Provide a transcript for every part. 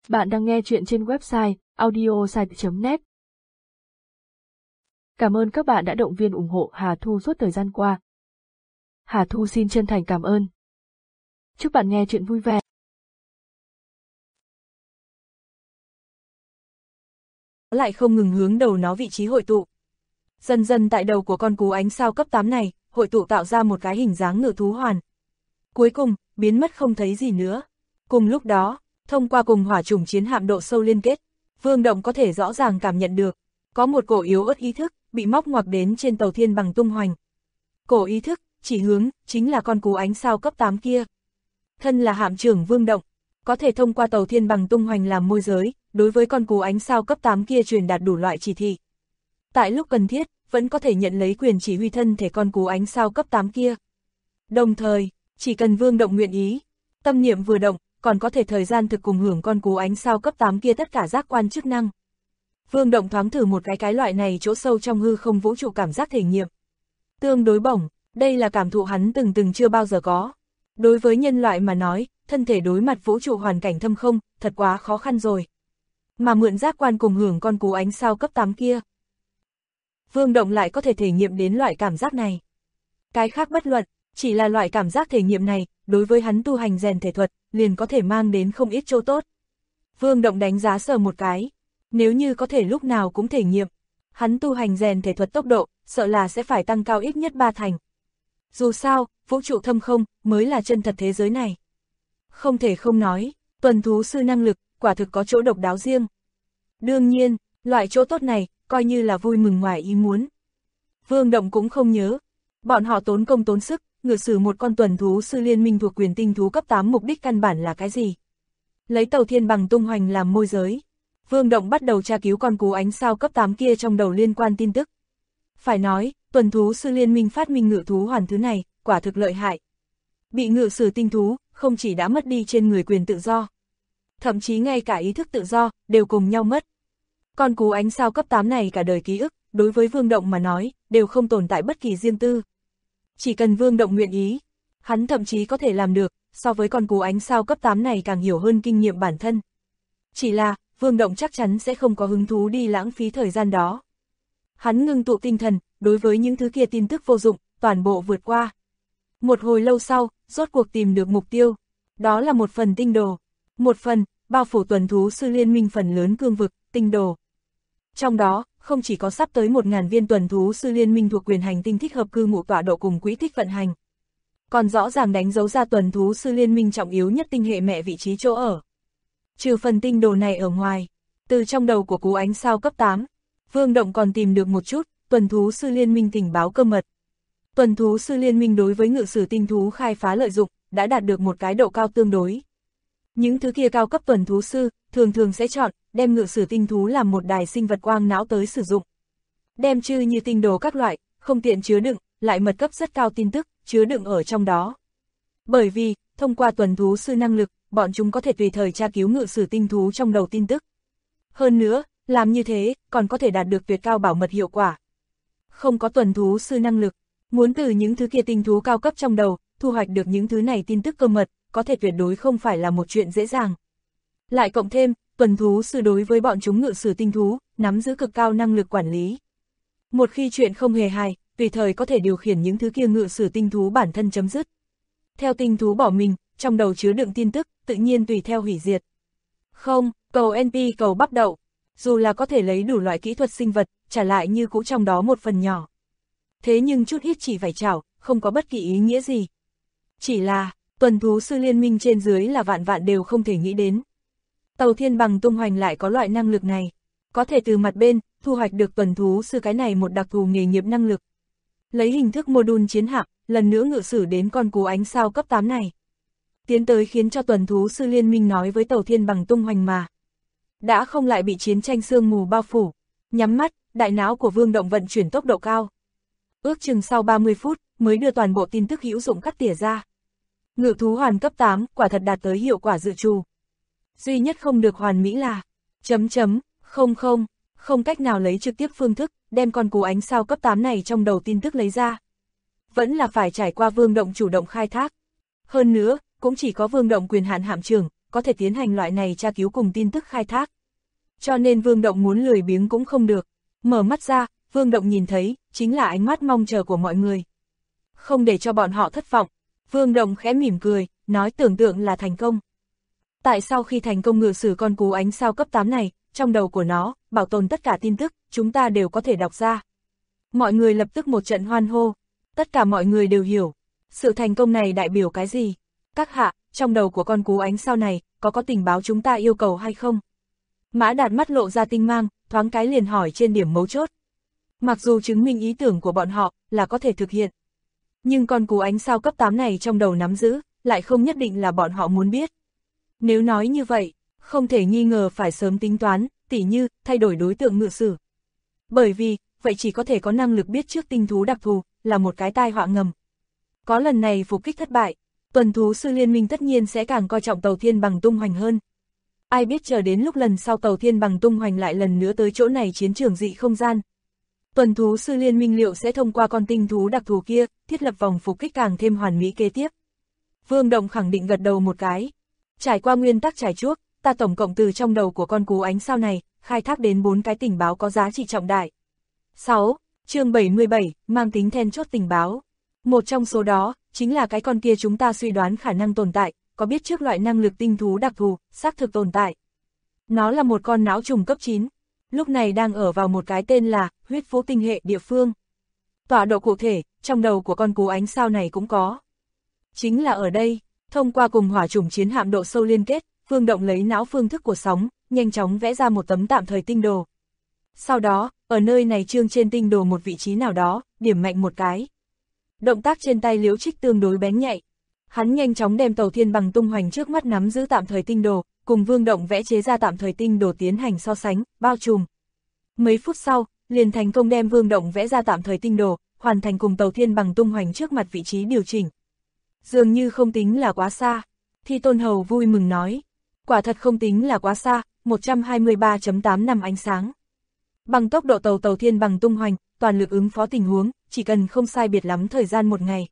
Bạn đang nghe chuyện trên website audiosite.net. Cảm ơn các bạn đã động viên ủng hộ Hà Thu suốt thời gian qua. Hà Thu xin chân thành cảm ơn. Chúc bạn nghe chuyện vui vẻ. Lại không ngừng hướng đầu nó vị trí hội tụ. Dần dần tại đầu của con cú ánh sao cấp 8 này, hội tụ tạo ra một cái hình dáng ngự thú hoàn. Cuối cùng, biến mất không thấy gì nữa. Cùng lúc đó, thông qua cùng hỏa chủng chiến hạm độ sâu liên kết, Vương Động có thể rõ ràng cảm nhận được, có một cổ yếu ớt ý thức, bị móc ngoặc đến trên tàu thiên bằng tung hoành. Cổ ý thức, chỉ hướng, chính là con cú ánh sao cấp 8 kia. Thân là hạm trưởng Vương Động, có thể thông qua tàu thiên bằng tung hoành làm môi giới, đối với con cú ánh sao cấp 8 kia truyền đạt đủ loại chỉ thị. Tại lúc cần thiết, vẫn có thể nhận lấy quyền chỉ huy thân thể con cú ánh sao cấp 8 kia. Đồng thời, chỉ cần Vương Động nguyện ý, tâm niệm vừa động, còn có thể thời gian thực cùng hưởng con cú ánh sao cấp 8 kia tất cả giác quan chức năng. Vương Động thoáng thử một cái loại này chỗ sâu trong hư không vũ trụ cảm giác thể nghiệm. Tương đối bổng, đây là cảm thụ hắn từng chưa bao giờ có. Đối với nhân loại mà nói, thân thể đối mặt vũ trụ hoàn cảnh thâm không, thật quá khó khăn rồi. Mà mượn giác quan cùng hưởng con cú ánh sao cấp 8 kia, Vương Động lại có thể thể nghiệm đến loại cảm giác này. Cái khác bất luận, chỉ là loại cảm giác thể nghiệm này, đối với hắn tu hành rèn thể thuật, liền có thể mang đến không ít chỗ tốt. Vương Động đánh giá sờ một cái, nếu như có thể lúc nào cũng thể nghiệm, hắn tu hành rèn thể thuật tốc độ, sợ là sẽ phải tăng cao ít nhất 3 thành. Dù sao, vũ trụ thâm không, mới là chân thật thế giới này. Không thể không nói, tuần thú sư năng lực, quả thực có chỗ độc đáo riêng. Đương nhiên, loại chỗ tốt này, coi như là vui mừng ngoài ý muốn. Vương Động cũng không nhớ, bọn họ tốn công tốn sức, ngự sử một con tuần thú sư liên minh thuộc quyền tinh thú cấp 8 mục đích căn bản là cái gì. Lấy tàu thiên bằng tung hoành làm môi giới, Vương Động bắt đầu tra cứu con cú ánh sao cấp 8 kia trong đầu liên quan tin tức. Phải nói, tuần thú sư liên minh phát minh ngự thú hoàn thứ này, quả thực lợi hại. Bị ngự sử tinh thú, không chỉ đã mất đi trên người quyền tự do, thậm chí ngay cả ý thức tự do, đều cùng nhau mất. Con cú ánh sao cấp 8 này cả đời ký ức, đối với Vương Động mà nói, đều không tồn tại bất kỳ riêng tư. Chỉ cần Vương Động nguyện ý, hắn thậm chí có thể làm được, so với con cú ánh sao cấp 8 này càng hiểu hơn kinh nghiệm bản thân. Chỉ là, Vương Động chắc chắn sẽ không có hứng thú đi lãng phí thời gian đó. Hắn ngưng tụ tinh thần, đối với những thứ kia tin tức vô dụng, toàn bộ vượt qua. Một hồi lâu sau, rốt cuộc tìm được mục tiêu. Đó là một phần tinh đồ. Một phần, bao phủ tuần thú sư liên minh phần lớn cương vực, tinh đồ. Trong đó, không chỉ có sắp tới 1000 viên tuần thú sư liên minh thuộc quyền hành tinh thích hợp cư ngụ tọa độ cùng quỹ tích vận hành. Còn rõ ràng đánh dấu ra tuần thú sư liên minh trọng yếu nhất tinh hệ mẹ vị trí chỗ ở. Trừ phần tinh đồ này ở ngoài, từ trong đầu của cú ánh sao cấp 8, Vương Động còn tìm được một chút, tuần thú sư liên minh tình báo cơ mật. Tuần thú sư liên minh đối với ngự sử tinh thú khai phá lợi dụng, đã đạt được một cái độ cao tương đối. Những thứ kia cao cấp tuần thú sư, thường sẽ chọn, đem ngự sử tinh thú làm một đài sinh vật quang não tới sử dụng. Đem chư như tinh đồ các loại, không tiện chứa đựng, lại mật cấp rất cao tin tức, chứa đựng ở trong đó. Bởi vì, thông qua tuần thú sư năng lực, bọn chúng có thể tùy thời tra cứu ngự sử tinh thú trong đầu tin tức. Hơn nữa, làm như thế, còn có thể đạt được tuyệt cao bảo mật hiệu quả. Không có tuần thú sư năng lực, muốn từ những thứ kia tinh thú cao cấp trong đầu, thu hoạch được những thứ này tin tức cơ mật, có thể tuyệt đối không phải là một chuyện dễ dàng. Lại cộng thêm, tuần thú sư đối với bọn chúng ngự sử tinh thú, nắm giữ cực cao năng lực quản lý. Một khi chuyện không hề hài, tùy thời có thể điều khiển những thứ kia ngự sử tinh thú bản thân chấm dứt. Theo tinh thú bỏ mình, trong đầu chứa đựng tin tức, tự nhiên tùy theo hủy diệt. Không, cầu NP cầu bắp đậu, dù là có thể lấy đủ loại kỹ thuật sinh vật, trả lại như cũ trong đó một phần nhỏ. Thế nhưng chút ít chỉ phải chảo, không có bất kỳ ý nghĩa gì. Chỉ là, tuần thú sư liên minh trên dưới là vạn đều không thể nghĩ đến. Tàu thiên bằng tung hoành lại có loại năng lực này, có thể từ mặt bên, thu hoạch được tuần thú sư cái này một đặc thù nghề nghiệp năng lực. Lấy hình thức module chiến hạm, lần nữa ngự sử đến con cú ánh sao cấp 8 này. Tiến tới khiến cho tuần thú sư liên minh nói với tàu thiên bằng tung hoành mà. Đã không lại bị chiến tranh sương mù bao phủ, nhắm mắt, đại não của Vương Động vận chuyển tốc độ cao. Ước chừng sau 30 phút, mới đưa toàn bộ tin tức hữu dụng cắt tỉa ra. Ngự thú hoàn cấp 8, quả thật đạt tới hiệu quả dự trù. Duy nhất không được hoàn mỹ là, không cách nào lấy trực tiếp phương thức, đem con cú ánh sao cấp 8 này trong đầu tin tức lấy ra. Vẫn là phải trải qua Vương Động chủ động khai thác. Hơn nữa, cũng chỉ có Vương Động quyền hạn hạm trưởng, có thể tiến hành loại này tra cứu cùng tin tức khai thác. Cho nên Vương Động muốn lười biếng cũng không được. Mở mắt ra, Vương Động nhìn thấy, chính là ánh mắt mong chờ của mọi người. Không để cho bọn họ thất vọng, Vương Động khẽ mỉm cười, nói tưởng tượng là thành công. Tại sao khi thành công ngự sử con cú ánh sao cấp 8 này, trong đầu của nó, bảo tồn tất cả tin tức, chúng ta đều có thể đọc ra. Mọi người lập tức một trận hoan hô, tất cả mọi người đều hiểu, sự thành công này đại biểu cái gì. Các hạ, trong đầu của con cú ánh sao này, có tình báo chúng ta yêu cầu hay không? Mã Đạt mắt lộ ra tinh mang, thoáng cái liền hỏi trên điểm mấu chốt. Mặc dù chứng minh ý tưởng của bọn họ là có thể thực hiện, nhưng con cú ánh sao cấp 8 này trong đầu nắm giữ, lại không nhất định là bọn họ muốn biết. Nếu nói như vậy, không thể nghi ngờ phải sớm tính toán, tỉ như, thay đổi đối tượng ngự sử. Bởi vì, vậy chỉ có thể có năng lực biết trước tinh thú đặc thù, là một cái tai họa ngầm. Có lần này phục kích thất bại, tuần thú sư liên minh tất nhiên sẽ càng coi trọng tàu thiên bằng tung hoành hơn. Ai biết chờ đến lúc lần sau tàu thiên bằng tung hoành lại lần nữa tới chỗ này chiến trường dị không gian. Tuần thú sư liên minh liệu sẽ thông qua con tinh thú đặc thù kia, thiết lập vòng phục kích càng thêm hoàn mỹ kế tiếp. Vương Động khẳng định gật đầu một cái. Trải qua nguyên tắc trải chuốt, ta tổng cộng từ trong đầu của con cú ánh sao này, khai thác đến 4 cái tình báo có giá trị trọng đại. 6. Chương 77, mang tính then chốt tình báo. Một trong số đó, chính là cái con kia chúng ta suy đoán khả năng tồn tại, có biết trước loại năng lực tinh thú đặc thù, xác thực tồn tại. Nó là một con não trùng cấp 9, lúc này đang ở vào một cái tên là huyết vũ tinh hệ địa phương. Tọa độ cụ thể, trong đầu của con cú ánh sao này cũng có. Chính là ở đây, thông qua cùng hỏa trùng chiến hạm độ sâu liên kết, Vương Động lấy não phương thức của sóng, nhanh chóng vẽ ra một tấm tạm thời tinh đồ. Sau đó, ở nơi này trương trên tinh đồ một vị trí nào đó, điểm mạnh một cái. Động tác trên tay Liễu Trích tương đối bén nhạy. Hắn nhanh chóng đem tàu thiên bằng tung hoành trước mắt nắm giữ tạm thời tinh đồ, cùng Vương Động vẽ chế ra tạm thời tinh đồ tiến hành so sánh, bao trùm. Mấy phút sau, liền thành công đem Vương Động vẽ ra tạm thời tinh đồ, hoàn thành cùng tàu thiên bằng tung hoành trước mặt vị trí điều chỉnh. Dường như không tính là quá xa. Thi Tôn Hầu vui mừng nói. Quả thật không tính là quá xa, 123.8 năm ánh sáng. Bằng tốc độ tàu thiên bằng tung hoành, toàn lực ứng phó tình huống, chỉ cần không sai biệt lắm thời gian một ngày.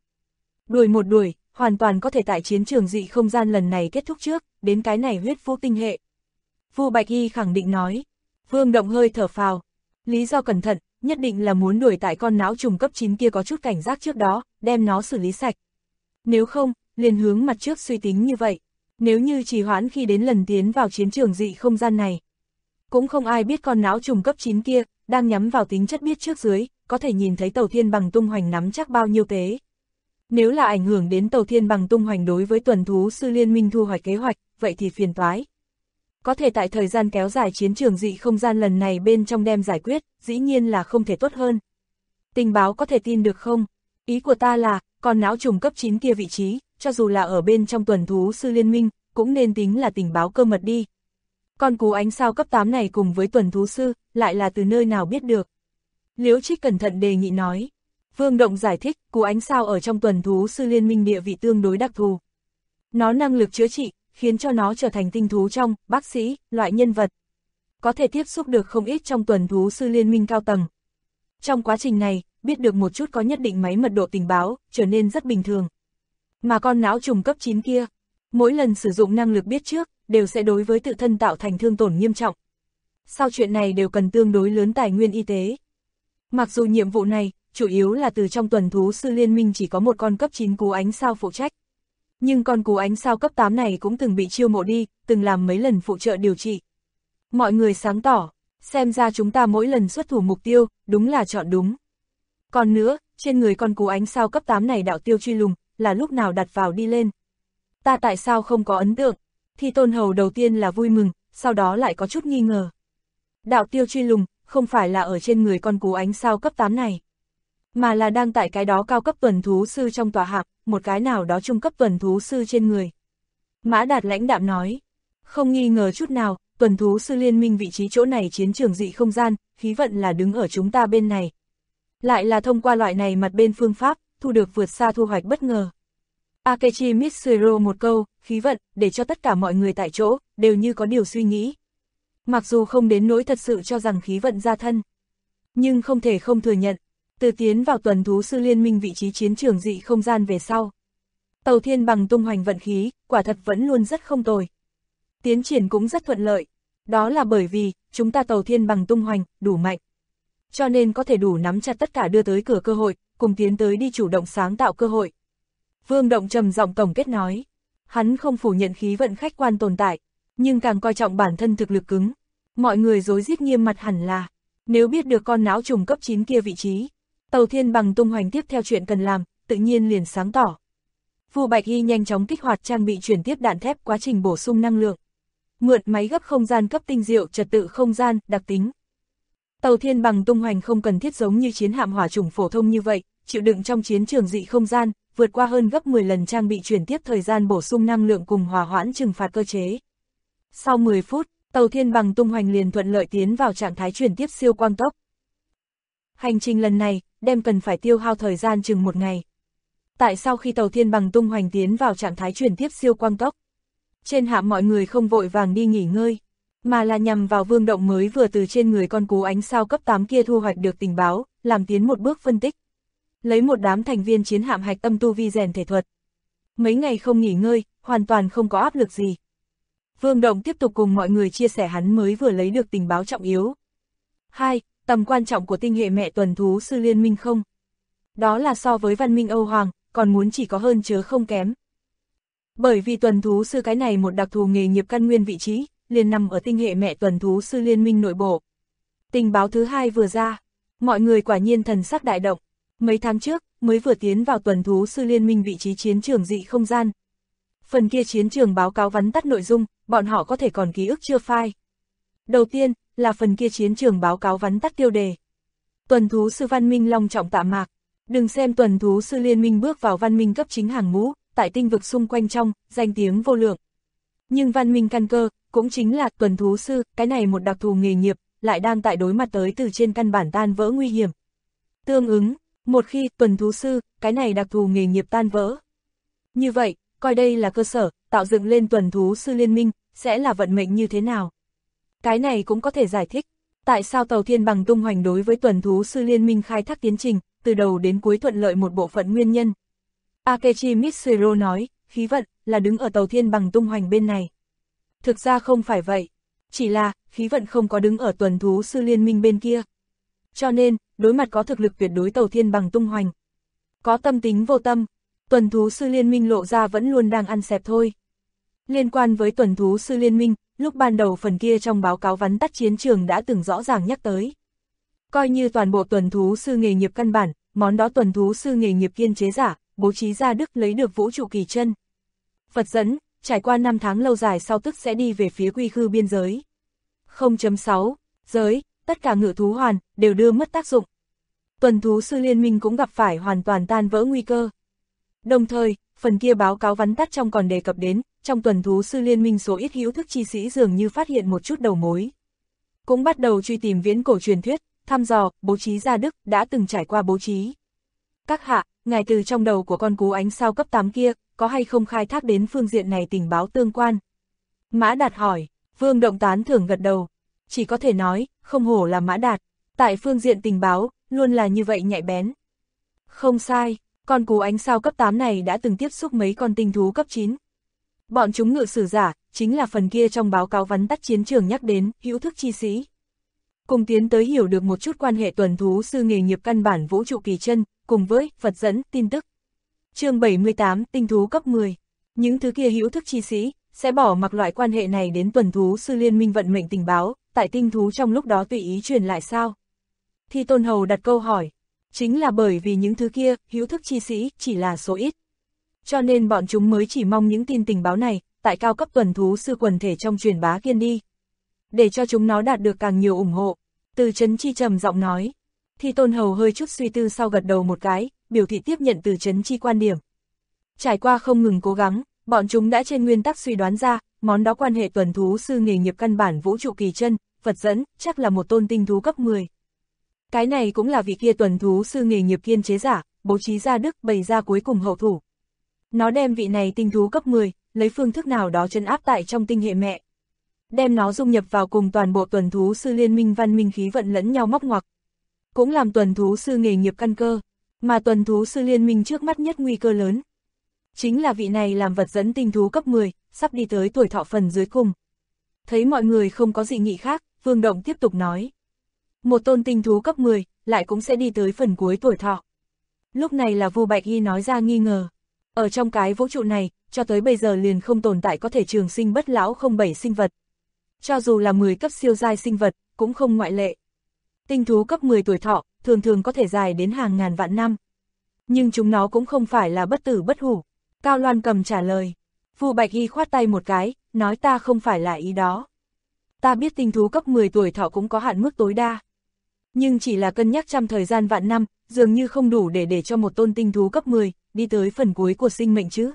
Đuổi, hoàn toàn có thể tại chiến trường dị không gian lần này kết thúc trước, đến cái này huyết vũ tinh hệ. Vu Bạch Y khẳng định nói. Vương Động hơi thở phào. Lý do cẩn thận, nhất định là muốn đuổi tại con não trùng cấp 9 kia có chút cảnh giác trước đó, đem nó xử lý sạch. Nếu không, liền hướng mặt trước suy tính như vậy. Nếu như trì hoãn khi đến lần tiến vào chiến trường dị không gian này, cũng không ai biết con não trùng cấp 9 kia, đang nhắm vào tính chất biết trước dưới, có thể nhìn thấy tàu thiên bằng tung hoành nắm chắc bao nhiêu tế. Nếu là ảnh hưởng đến tàu thiên bằng tung hoành đối với tuần thú sư liên minh thu hoạch kế hoạch, vậy thì phiền toái. Có thể tại thời gian kéo dài chiến trường dị không gian lần này bên trong đem giải quyết, dĩ nhiên là không thể tốt hơn. Tình báo có thể tin được không? Ý của ta là, con não trùng cấp 9 kia vị trí, cho dù là ở bên trong tuần thú sư liên minh, cũng nên tính là tình báo cơ mật đi. Con cú ánh sao cấp 8 này cùng với tuần thú sư, lại là từ nơi nào biết được? Liễu Trích cẩn thận đề nghị nói. Vương Động giải thích, cú ánh sao ở trong tuần thú sư liên minh địa vị tương đối đặc thù. Nó năng lực chữa trị, khiến cho nó trở thành tinh thú trong, bác sĩ, loại nhân vật. Có thể tiếp xúc được không ít trong tuần thú sư liên minh cao tầng. Trong quá trình này, biết được một chút có nhất định máy mật độ tình báo, trở nên rất bình thường. Mà con não trùng cấp 9 kia, mỗi lần sử dụng năng lực biết trước, đều sẽ đối với tự thân tạo thành thương tổn nghiêm trọng. Sau chuyện này đều cần tương đối lớn tài nguyên y tế. Mặc dù nhiệm vụ này, chủ yếu là từ trong tuần thú sư liên minh chỉ có một con cấp 9 cú ánh sao phụ trách. Nhưng con cú ánh sao cấp 8 này cũng từng bị chiêu mộ đi, từng làm mấy lần phụ trợ điều trị. Mọi người sáng tỏ, xem ra chúng ta mỗi lần xuất thủ mục tiêu, đúng là chọn đúng. Còn nữa, trên người con cú ánh sao cấp 8 này đạo tiêu truy lùng, là lúc nào đặt vào đi lên. Ta tại sao không có ấn tượng? Thi Tôn Hầu đầu tiên là vui mừng, sau đó lại có chút nghi ngờ. Đạo tiêu truy lùng, không phải là ở trên người con cú ánh sao cấp 8 này, mà là đang tại cái đó cao cấp tuần thú sư trong tòa hạm, một cái nào đó trung cấp tuần thú sư trên người. Mã Đạt lãnh đạm nói, không nghi ngờ chút nào, tuần thú sư liên minh vị trí chỗ này chiến trường dị không gian, khí vận là đứng ở chúng ta bên này. Lại là thông qua loại này mặt bên phương pháp, thu được vượt xa thu hoạch bất ngờ. Akechi Mitsuhiro một câu, khí vận, để cho tất cả mọi người tại chỗ, đều như có điều suy nghĩ. Mặc dù không đến nỗi thật sự cho rằng khí vận ra thân, nhưng không thể không thừa nhận, từ tiến vào tuần thú sư liên minh vị trí chiến trường dị không gian về sau. Tàu thiên bằng tung hoành vận khí, quả thật vẫn luôn rất không tồi. tiến triển cũng rất thuận lợi. Đó là bởi vì, chúng ta Tàu Thiên Bằng tung hoành, đủ mạnh. Cho nên có thể đủ nắm chặt tất cả đưa tới cửa cơ hội, cùng tiến tới đi chủ động sáng tạo cơ hội. Vương Động trầm giọng tổng kết nói. Hắn không phủ nhận khí vận khách quan tồn tại, nhưng càng coi trọng bản thân thực lực cứng. Mọi người rối rít nghiêm mặt hẳn là, nếu biết được con não trùng cấp 9 kia vị trí, Tàu Thiên Bằng tung hoành tiếp theo chuyện cần làm, tự nhiên liền sáng tỏ. Vu Bạch Hy nhanh chóng kích hoạt trang bị chuyển tiếp đạn thép quá trình bổ sung năng lượng. Mượn máy gấp không gian cấp tinh diệu trật tự không gian, đặc tính. Tàu Thiên Bằng tung hoành không cần thiết giống như chiến hạm hỏa chủng phổ thông như vậy, chịu đựng trong chiến trường dị không gian, vượt qua hơn gấp 10 lần trang bị chuyển tiếp thời gian bổ sung năng lượng cùng hòa hoãn trừng phạt cơ chế. Sau 10 phút, Tàu Thiên Bằng tung hoành liền thuận lợi tiến vào trạng thái chuyển tiếp siêu quang tốc. Hành trình lần này, đem cần phải tiêu hao thời gian chừng 1 ngày. Tại sao khi Tàu Thiên Bằng tung hoành tiến vào trạng thái chuyển tiếp siêu quang tốc, trên hạm mọi người không vội vàng đi nghỉ ngơi, mà là nhằm vào Vương Động mới vừa từ trên người con cú ánh sao cấp 8 kia thu hoạch được tình báo, làm tiến một bước phân tích. Lấy một đám thành viên chiến hạm hạch tâm tu vi rèn thể thuật. Mấy ngày không nghỉ ngơi, hoàn toàn không có áp lực gì. Vương Động tiếp tục cùng mọi người chia sẻ hắn mới vừa lấy được tình báo trọng yếu. 2. Tầm quan trọng của tinh hệ mẹ tuần thú sư liên minh không? Đó là so với văn minh Âu Hoàng, còn muốn chỉ có hơn chớ không kém. Bởi vì tuần thú sư cái này một đặc thù nghề nghiệp căn nguyên vị trí, liền nằm ở tinh hệ mẹ tuần thú sư liên minh nội bộ. Tình báo thứ 2 vừa ra, mọi người quả nhiên thần sắc đại động. Mấy tháng trước, mới vừa tiến vào tuần thú sư liên minh vị trí chiến trường dị không gian. Phần kia chiến trường báo cáo vắn tắt nội dung, bọn họ có thể còn ký ức chưa phai. Đầu tiên, là phần kia chiến trường báo cáo vắn tắt tiêu đề. Tuần thú sư văn minh long trọng tạ mạc. Đừng xem tuần thú sư liên minh bước vào văn minh cấp chính hàng ngũ, tại tinh vực xung quanh trong, danh tiếng vô lượng. Nhưng văn minh căn cơ, cũng chính là tuần thú sư, cái này một đặc thù nghề nghiệp, lại đang tại đối mặt tới từ trên căn bản tan vỡ nguy hiểm. Tương ứng, một khi tuần thú sư, cái này đặc thù nghề nghiệp tan vỡ. Như vậy, coi đây là cơ sở, tạo dựng lên tuần thú sư liên minh, sẽ là vận mệnh như thế nào? Cái này cũng có thể giải thích, tại sao Tàu Thiên Bằng tung hoành đối với tuần thú sư liên minh khai thác tiến trình, từ đầu đến cuối thuận lợi một bộ phận nguyên nhân. Akechi Mitsuhiro nói, khí vận, là đứng ở Tàu Thiên Bằng tung hoành bên này. Thực ra không phải vậy, chỉ là, khí vận không có đứng ở tuần thú sư liên minh bên kia. Cho nên, đối mặt có thực lực tuyệt đối Tàu Thiên Bằng tung hoành. Có tâm tính vô tâm, tuần thú sư liên minh lộ ra vẫn luôn đang ăn xẹp thôi. Liên quan với tuần thú sư liên minh, lúc ban đầu phần kia trong báo cáo vắn tắt chiến trường đã từng rõ ràng nhắc tới. Coi như toàn bộ tuần thú sư nghề nghiệp căn bản, món đó tuần thú sư nghề nghiệp kiên chế giả, bố trí ra Đức lấy được vũ trụ kỳ chân. Phật dẫn, trải qua 5 tháng lâu dài sau tức sẽ đi về phía quy khư biên giới. 0.6, giới, tất cả ngự thú hoàn, đều đưa mất tác dụng. Tuần thú sư liên minh cũng gặp phải hoàn toàn tan vỡ nguy cơ. Đồng thời, phần kia báo cáo vắn tắt trong còn đề cập đến, trong tuần thú sư liên minh số ít hữu thức chi sĩ dường như phát hiện một chút đầu mối. Cũng bắt đầu truy tìm viễn cổ truyền thuyết, thăm dò, bố trí ra Đức đã từng trải qua bố trí. Các hạ, ngài từ trong đầu của con cú ánh sao cấp 8 kia, có hay không khai thác đến phương diện này tình báo tương quan? Mã Đạt hỏi, Vương Động tán thưởng gật đầu. Chỉ có thể nói, không hổ là Mã Đạt, tại phương diện tình báo, luôn là như vậy nhạy bén. Không sai, con cú ánh sao cấp 8 này đã từng tiếp xúc mấy con tinh thú cấp 9. Bọn chúng ngự sử giả, chính là phần kia trong báo cáo vắn tắt chiến trường nhắc đến, hữu thức chi sĩ. Cùng tiến tới hiểu được một chút quan hệ tuần thú sư nghề nghiệp căn bản vũ trụ kỳ chân, cùng với Phật dẫn tin tức. Chương 78, tinh thú cấp 10. Những thứ kia hữu thức chi sĩ sẽ bỏ mặc loại quan hệ này đến tuần thú sư liên minh vận mệnh tình báo, tại tinh thú trong lúc đó tùy ý truyền lại sao? Thi Tôn Hầu đặt câu hỏi, chính là bởi vì những thứ kia hữu thức chi sĩ chỉ là số ít. Cho nên bọn chúng mới chỉ mong những tin tình báo này, tại cao cấp tuần thú sư quần thể trong truyền bá kiên đi. Để cho chúng nó đạt được càng nhiều ủng hộ. Từ Trấn Chi trầm giọng nói. Thi Tôn Hầu hơi chút suy tư sau gật đầu một cái, biểu thị tiếp nhận Từ Trấn Chi quan điểm. Trải qua không ngừng cố gắng, bọn chúng đã trên nguyên tắc suy đoán ra, món đó quan hệ tuần thú sư nghề nghiệp căn bản vũ trụ kỳ chân, Phật dẫn, chắc là một tôn tinh thú cấp 10. Cái này cũng là vị kia tuần thú sư nghề nghiệp kiên chế giả, bố trí ra Đức bày ra cuối cùng hậu thủ. Nó đem vị này tinh thú cấp 10, lấy phương thức nào đó trấn áp tại trong tinh hệ mẹ. Đem nó dung nhập vào cùng toàn bộ tuần thú sư liên minh văn minh khí vận lẫn nhau móc ngoặc. Cũng làm tuần thú sư nghề nghiệp căn cơ, mà tuần thú sư liên minh trước mắt nhất nguy cơ lớn. Chính là vị này làm vật dẫn tinh thú cấp 10, sắp đi tới tuổi thọ phần dưới cùng. Thấy mọi người không có dị nghị khác, Vương Động tiếp tục nói. Một tôn tinh thú cấp 10, lại cũng sẽ đi tới phần cuối tuổi thọ. Lúc này là Vu Bạch Y nói ra nghi ngờ. Ở trong cái vũ trụ này, cho tới bây giờ liền không tồn tại có thể trường sinh bất lão 07 sinh vật. Cho dù là 10 cấp siêu giai sinh vật, cũng không ngoại lệ. Tinh thú cấp 10 tuổi thọ, thường thường có thể dài đến hàng ngàn vạn năm. Nhưng chúng nó cũng không phải là bất tử bất hủ. Cao Loan Cầm trả lời. Vu Bạch Y khoát tay một cái, nói ta không phải là ý đó. Ta biết tinh thú cấp 10 tuổi thọ cũng có hạn mức tối đa. Nhưng chỉ là cân nhắc trăm thời gian vạn năm, dường như không đủ để cho một tôn tinh thú cấp 10, đi tới phần cuối của sinh mệnh chứ.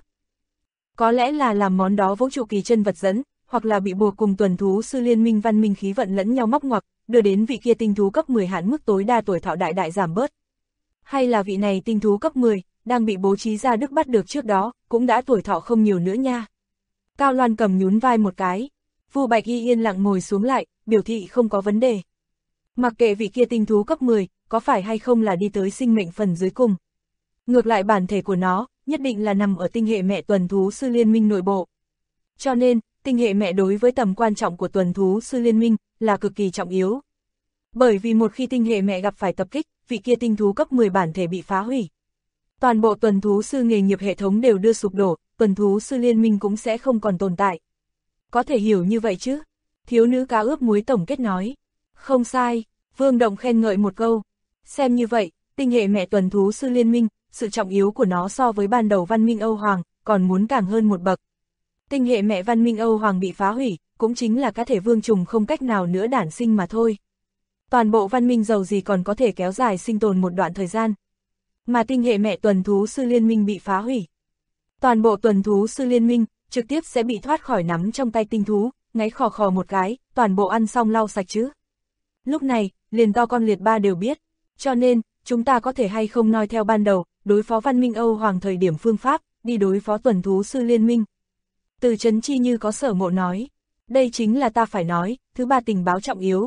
Có lẽ là làm món đó vũ trụ kỳ chân vật dẫn, hoặc là bị buộc cùng tuần thú sư liên minh văn minh khí vận lẫn nhau móc ngoặc, đưa đến vị kia tinh thú cấp 10 hạn mức tối đa tuổi thọ đại giảm bớt. Hay là vị này tinh thú cấp 10, đang bị bố trí ra đức bắt được trước đó, cũng đã tuổi thọ không nhiều nữa nha. Cao Loan Cầm nhún vai một cái. Vu Bạch Y yên lặng ngồi xuống lại, biểu thị không có vấn đề. Mặc kệ vị kia tinh thú cấp 10, có phải hay không là đi tới sinh mệnh phần dưới cùng. Ngược lại bản thể của nó, nhất định là nằm ở tinh hệ mẹ tuần thú sư liên minh nội bộ. Cho nên, tinh hệ mẹ đối với tầm quan trọng của tuần thú sư liên minh, là cực kỳ trọng yếu. Bởi vì một khi tinh hệ mẹ gặp phải tập kích, vị kia tinh thú cấp 10 bản thể bị phá hủy. Toàn bộ tuần thú sư nghề nghiệp hệ thống đều đưa sụp đổ, tuần thú sư liên minh cũng sẽ không còn tồn tại. Có thể hiểu như vậy chứ? Thiếu nữ cá ướp muối tổng kết nói. Không sai, Vương Động khen ngợi một câu. Xem như vậy, tinh hệ mẹ tuần thú sư liên minh, sự trọng yếu của nó so với ban đầu văn minh Âu Hoàng, còn muốn càng hơn một bậc. Tinh hệ mẹ văn minh Âu Hoàng bị phá hủy, cũng chính là cá thể vương trùng không cách nào nữa đản sinh mà thôi. Toàn bộ văn minh giàu gì còn có thể kéo dài sinh tồn một đoạn thời gian. Mà tinh hệ mẹ tuần thú sư liên minh bị phá hủy. Toàn bộ tuần thú sư liên minh, trực tiếp sẽ bị thoát khỏi nắm trong tay tinh thú, ngáy khò khò một cái, toàn bộ ăn xong lau sạch chứ. Lúc này, liền to con liệt ba đều biết. Cho nên, chúng ta có thể hay không noi theo ban đầu, đối phó văn minh Âu Hoàng thời điểm phương pháp, đi đối phó tuần thú sư liên minh. Từ Trấn Chi như có sở ngộ nói. Đây chính là ta phải nói, thứ ba tình báo trọng yếu.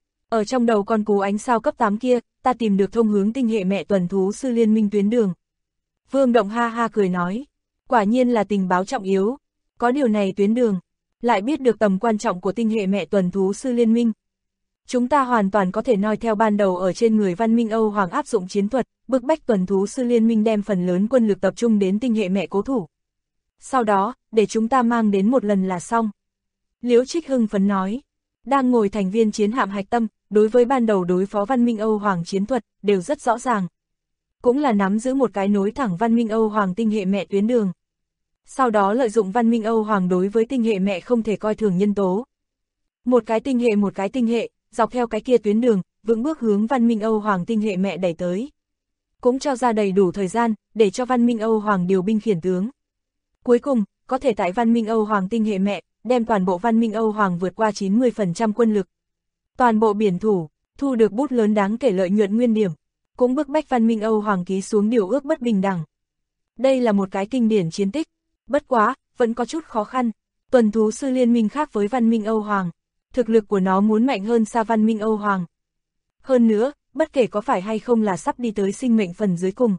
Ở trong đầu con cú ánh sao cấp 8 kia, ta tìm được thông hướng tinh hệ mẹ tuần thú sư liên minh tuyến đường. Vương Động ha ha cười nói. Quả nhiên là tình báo trọng yếu. Có điều này tuyến đường, lại biết được tầm quan trọng của tinh hệ mẹ tuần thú sư liên minh. Chúng ta hoàn toàn có thể noi theo ban đầu ở trên người văn minh Âu Hoàng áp dụng chiến thuật, bức bách tuần thú sư liên minh đem phần lớn quân lực tập trung đến tinh hệ mẹ cố thủ. Sau đó, để chúng ta mang đến một lần là xong. Liễu Trích hưng phấn nói, đang ngồi thành viên chiến hạm hạch tâm, đối với ban đầu đối phó văn minh Âu Hoàng chiến thuật, đều rất rõ ràng. Cũng là nắm giữ một cái nối thẳng văn minh Âu Hoàng tinh hệ mẹ tuyến đường. Sau đó lợi dụng văn minh Âu Hoàng đối với tinh hệ mẹ không thể coi thường nhân tố. Một cái tinh hệ, dọc theo cái kia tuyến đường, vững bước hướng văn minh Âu Hoàng tinh hệ mẹ đẩy tới. Cũng cho ra đầy đủ thời gian, để cho văn minh Âu Hoàng điều binh khiển tướng. Cuối cùng, có thể tại văn minh Âu Hoàng tinh hệ mẹ, đem toàn bộ văn minh Âu Hoàng vượt qua 90% quân lực. Toàn bộ biển thủ, thu được bút lớn đáng kể lợi nhuận nguyên điểm, cũng bức bách văn minh Âu Hoàng ký xuống điều ước bất bình đẳng. Đây là một cái kinh điển chiến tích, bất quá, vẫn có chút khó khăn. Tuần thú sư liên minh khác với văn minh Âu Hoàng, thực lực của nó muốn mạnh hơn xa văn minh Âu Hoàng. Hơn nữa, bất kể có phải hay không là sắp đi tới sinh mệnh phần dưới cùng.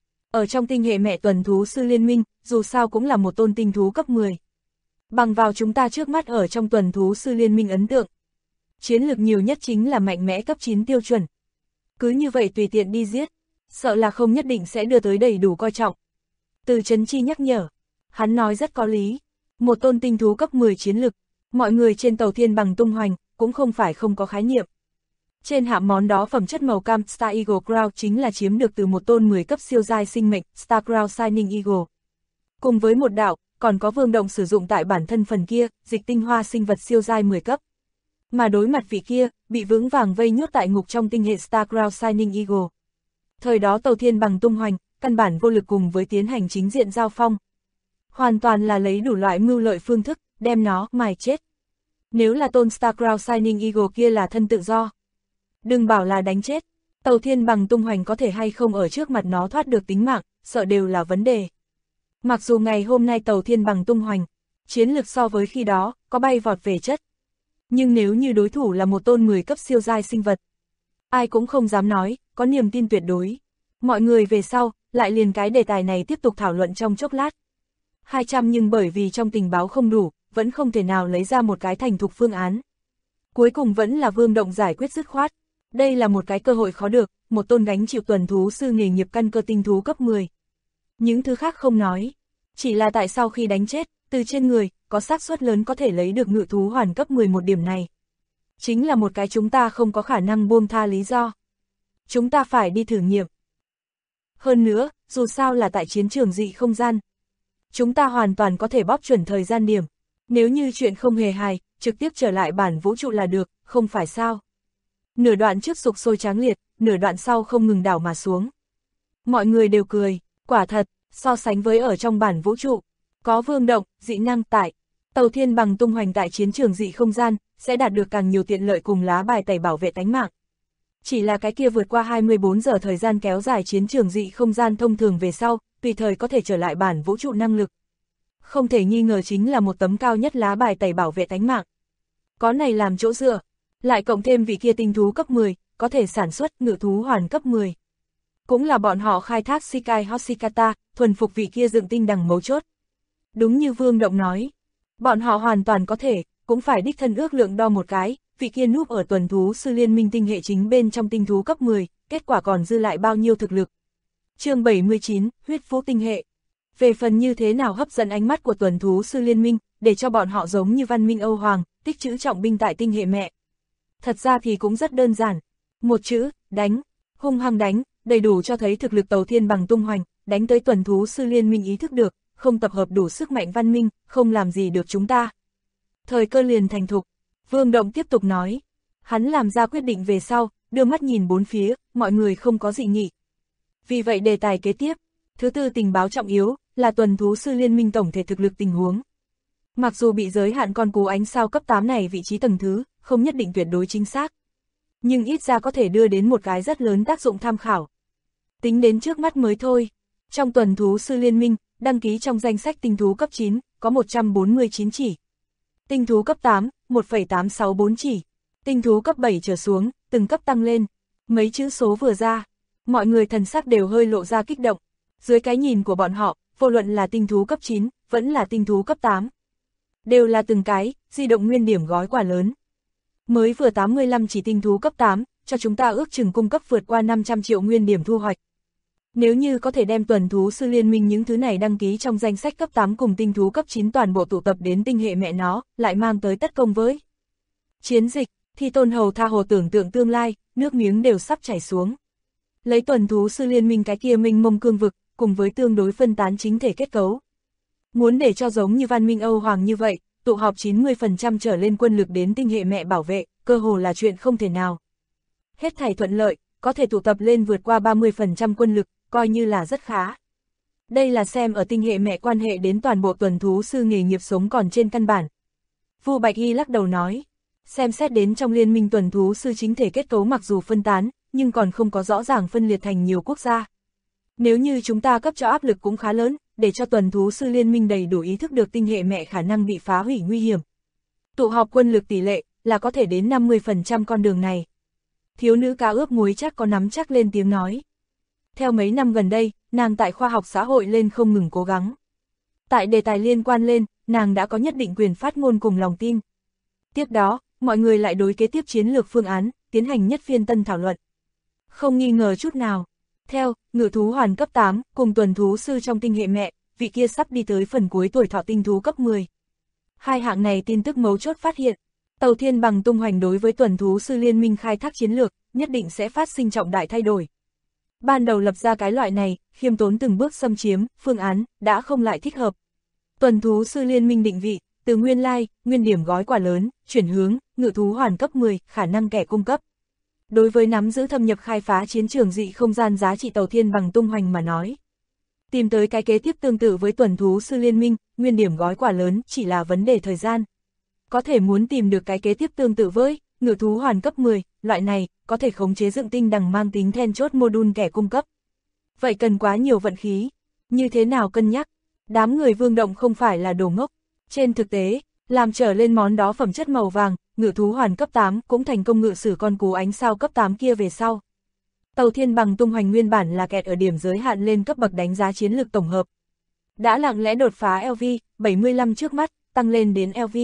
Ở trong tinh hệ mẹ tuần thú sư liên minh, dù sao cũng là một tôn tinh thú cấp 10. Bằng vào chúng ta trước mắt ở trong tuần thú sư liên minh ấn tượng. Chiến lược nhiều nhất chính là mạnh mẽ cấp 9 tiêu chuẩn. Cứ như vậy tùy tiện đi giết, sợ là không nhất định sẽ đưa tới đầy đủ coi trọng. Từ Trấn Chi nhắc nhở, hắn nói rất có lý. Một tôn tinh thú cấp 10 chiến lực, mọi người trên tàu thiên bằng tung hoành, cũng không phải không có khái niệm. Trên hạm món đó phẩm chất màu cam Star Eagle Crown chính là chiếm được từ một tôn 10 cấp siêu giai sinh mệnh Star Crown Shining Eagle. Cùng với một đạo, còn có Vương Động sử dụng tại bản thân phần kia, dịch tinh hoa sinh vật siêu giai 10 cấp. Mà đối mặt vị kia, bị vững vàng vây nhốt tại ngục trong tinh hệ Star Crown Shining Eagle. Thời đó tàu thiên bằng tung hoành, căn bản vô lực cùng với tiến hành chính diện giao phong. Hoàn toàn là lấy đủ loại mưu lợi phương thức, đem nó mài chết. Nếu là tôn Star Crown Shining Eagle kia là thân tự do, đừng bảo là đánh chết, tàu thiên bằng tung hoành có thể hay không ở trước mặt nó thoát được tính mạng, sợ đều là vấn đề. Mặc dù ngày hôm nay tàu thiên bằng tung hoành, chiến lực so với khi đó, có bay vọt về chất. Nhưng nếu như đối thủ là một tôn 10 cấp siêu giai sinh vật, ai cũng không dám nói, có niềm tin tuyệt đối. Mọi người về sau, lại liền cái đề tài này tiếp tục thảo luận trong chốc lát. 200 nhưng bởi vì trong tình báo không đủ, vẫn không thể nào lấy ra một cái thành thục phương án. Cuối cùng vẫn là Vương Động giải quyết dứt khoát. Đây là một cái cơ hội khó được, một tôn gánh chịu tuần thú sư nghề nghiệp căn cơ tinh thú cấp 10. Những thứ khác không nói, chỉ là tại sao khi đánh chết, từ trên người, có xác suất lớn có thể lấy được ngự thú hoàn cấp 11 điểm này. Chính là một cái chúng ta không có khả năng buông tha lý do. Chúng ta phải đi thử nghiệm. Hơn nữa, dù sao là tại chiến trường dị không gian. Chúng ta hoàn toàn có thể bóp chuẩn thời gian điểm. Nếu như chuyện không hề hài, trực tiếp trở lại bản vũ trụ là được, không phải sao. Nửa đoạn trước sục sôi tráng liệt, nửa đoạn sau không ngừng đảo mà xuống. Mọi người đều cười, quả thật, so sánh với ở trong bản vũ trụ, có Vương Động, dị năng tại, tàu thiên bằng tung hoành tại chiến trường dị không gian, sẽ đạt được càng nhiều tiện lợi cùng lá bài tẩy bảo vệ tánh mạng. Chỉ là cái kia vượt qua 24 giờ thời gian kéo dài chiến trường dị không gian thông thường về sau, tùy thời có thể trở lại bản vũ trụ năng lực. Không thể nghi ngờ chính là một tấm cao nhất lá bài tẩy bảo vệ tánh mạng. Có này làm chỗ dựa, lại cộng thêm vị kia tinh thú cấp 10, có thể sản xuất ngự thú hoàn cấp 10. Cũng là bọn họ khai thác Shikai Hoshikata, thuần phục vị kia dựng tinh đằng mấu chốt. Đúng như Vương Động nói, bọn họ hoàn toàn có thể, cũng phải đích thân ước lượng đo một cái, vị kia núp ở tuần thú sư liên minh tinh hệ chính bên trong tinh thú cấp 10, kết quả còn dư lại bao nhiêu thực lực. Chương 79, huyết phú tinh hệ. Về phần như thế nào hấp dẫn ánh mắt của tuần thú sư liên minh, để cho bọn họ giống như văn minh Âu Hoàng, tích trữ trọng binh tại tinh hệ mẹ. Thật ra thì cũng rất đơn giản. Một chữ, đánh, hung hăng đánh, đầy đủ cho thấy thực lực tàu thiên bằng tung hoành, đánh tới tuần thú sư liên minh ý thức được, không tập hợp đủ sức mạnh văn minh, không làm gì được chúng ta. Thời cơ liền thành thục, Vương Động tiếp tục nói. Hắn làm ra quyết định về sau, đưa mắt nhìn bốn phía, mọi người không có dị nghị. Vì vậy đề tài kế tiếp, thứ tư tình báo trọng yếu, là tuần thú sư liên minh tổng thể thực lực tình huống. Mặc dù bị giới hạn con cú ánh sao cấp 8 này vị trí tầng thứ, không nhất định tuyệt đối chính xác. Nhưng ít ra có thể đưa đến một cái rất lớn tác dụng tham khảo. Tính đến trước mắt mới thôi, trong tuần thú sư liên minh, đăng ký trong danh sách tinh thú cấp 9, có 149 chỉ. Tinh thú cấp 8, 1,864 chỉ. Tinh thú cấp 7 trở xuống, từng cấp tăng lên. Mấy chữ số vừa ra, mọi người thần sắc đều hơi lộ ra kích động. Dưới cái nhìn của bọn họ, vô luận là tinh thú cấp 9, vẫn là tinh thú cấp 8. Đều là từng cái, di động nguyên điểm gói quà lớn. Mới vừa 85 chỉ tinh thú cấp 8, cho chúng ta ước chừng cung cấp vượt qua 500 triệu nguyên điểm thu hoạch. Nếu như có thể đem tuần thú sư liên minh những thứ này đăng ký trong danh sách cấp 8 cùng tinh thú cấp 9 toàn bộ tụ tập đến tinh hệ mẹ nó, lại mang tới tất công với chiến dịch, thì Tôn Hầu tha hồ tưởng tượng tương lai, nước miếng đều sắp chảy xuống. Lấy tuần thú sư liên minh cái kia minh mông cương vực, cùng với tương đối phân tán chính thể kết cấu. Muốn để cho giống như văn minh Âu Hoàng như vậy, tụ họp 90% trở lên quân lực đến tinh hệ mẹ bảo vệ, cơ hồ là chuyện không thể nào. Hết thảy thuận lợi, có thể tụ tập lên vượt qua 30% quân lực, coi như là rất khá. Đây là xem ở tinh hệ mẹ quan hệ đến toàn bộ tuần thú sư nghề nghiệp sống còn trên căn bản. Vu Bạch Hy lắc đầu nói, xem xét đến trong liên minh tuần thú sư chính thể kết cấu mặc dù phân tán, nhưng còn không có rõ ràng phân liệt thành nhiều quốc gia. Nếu như chúng ta cấp cho áp lực cũng khá lớn, để cho tuần thú sư liên minh đầy đủ ý thức được tinh hệ mẹ khả năng bị phá hủy nguy hiểm. Tụ họp quân lực tỷ lệ là có thể đến 50% con đường này. Thiếu nữ cá ướp muối chắc có nắm chắc lên tiếng nói. Theo mấy năm gần đây, nàng tại khoa học xã hội lên không ngừng cố gắng. Tại đề tài liên quan lên, nàng đã có nhất định quyền phát ngôn cùng lòng tin. Tiếp đó, mọi người lại đối kế tiếp chiến lược phương án, tiến hành nhất phiên tân thảo luận. Không nghi ngờ chút nào. Theo, ngự thú hoàn cấp 8, cùng tuần thú sư trong tinh hệ mẹ, vị kia sắp đi tới phần cuối tuổi thọ tinh thú cấp 10. Hai hạng này tin tức mấu chốt phát hiện, tàu thiên bằng tung hoành đối với tuần thú sư liên minh khai thác chiến lược, nhất định sẽ phát sinh trọng đại thay đổi. Ban đầu lập ra cái loại này, khiêm tốn từng bước xâm chiếm, phương án, đã không lại thích hợp. Tuần thú sư liên minh định vị, từ nguyên lai, nguyên điểm gói quà lớn, chuyển hướng, ngự thú hoàn cấp 10, khả năng kẻ cung cấp. Đối với nắm giữ thâm nhập khai phá chiến trường dị không gian giá trị tàu thiên bằng tung hoành mà nói. Tìm tới cái kế tiếp tương tự với tuần thú sư liên minh, nguyên điểm gói quà lớn chỉ là vấn đề thời gian. Có thể muốn tìm được cái kế tiếp tương tự với ngự thú hoàn cấp 10, loại này, có thể khống chế dựng tinh đằng mang tính then chốt module kẻ cung cấp. Vậy cần quá nhiều vận khí. Như thế nào cân nhắc? Đám người Vương Động không phải là đồ ngốc. Trên thực tế, làm trở lên món đó phẩm chất màu vàng, ngự thú hoàn cấp 8 cũng thành công ngự sử con cú ánh sao cấp 8 kia về sau. Tàu thiên bằng tung hoành nguyên bản là kẹt ở điểm giới hạn lên cấp bậc đánh giá chiến lược tổng hợp. Đã lặng lẽ đột phá LV 75 trước mắt, tăng lên đến LV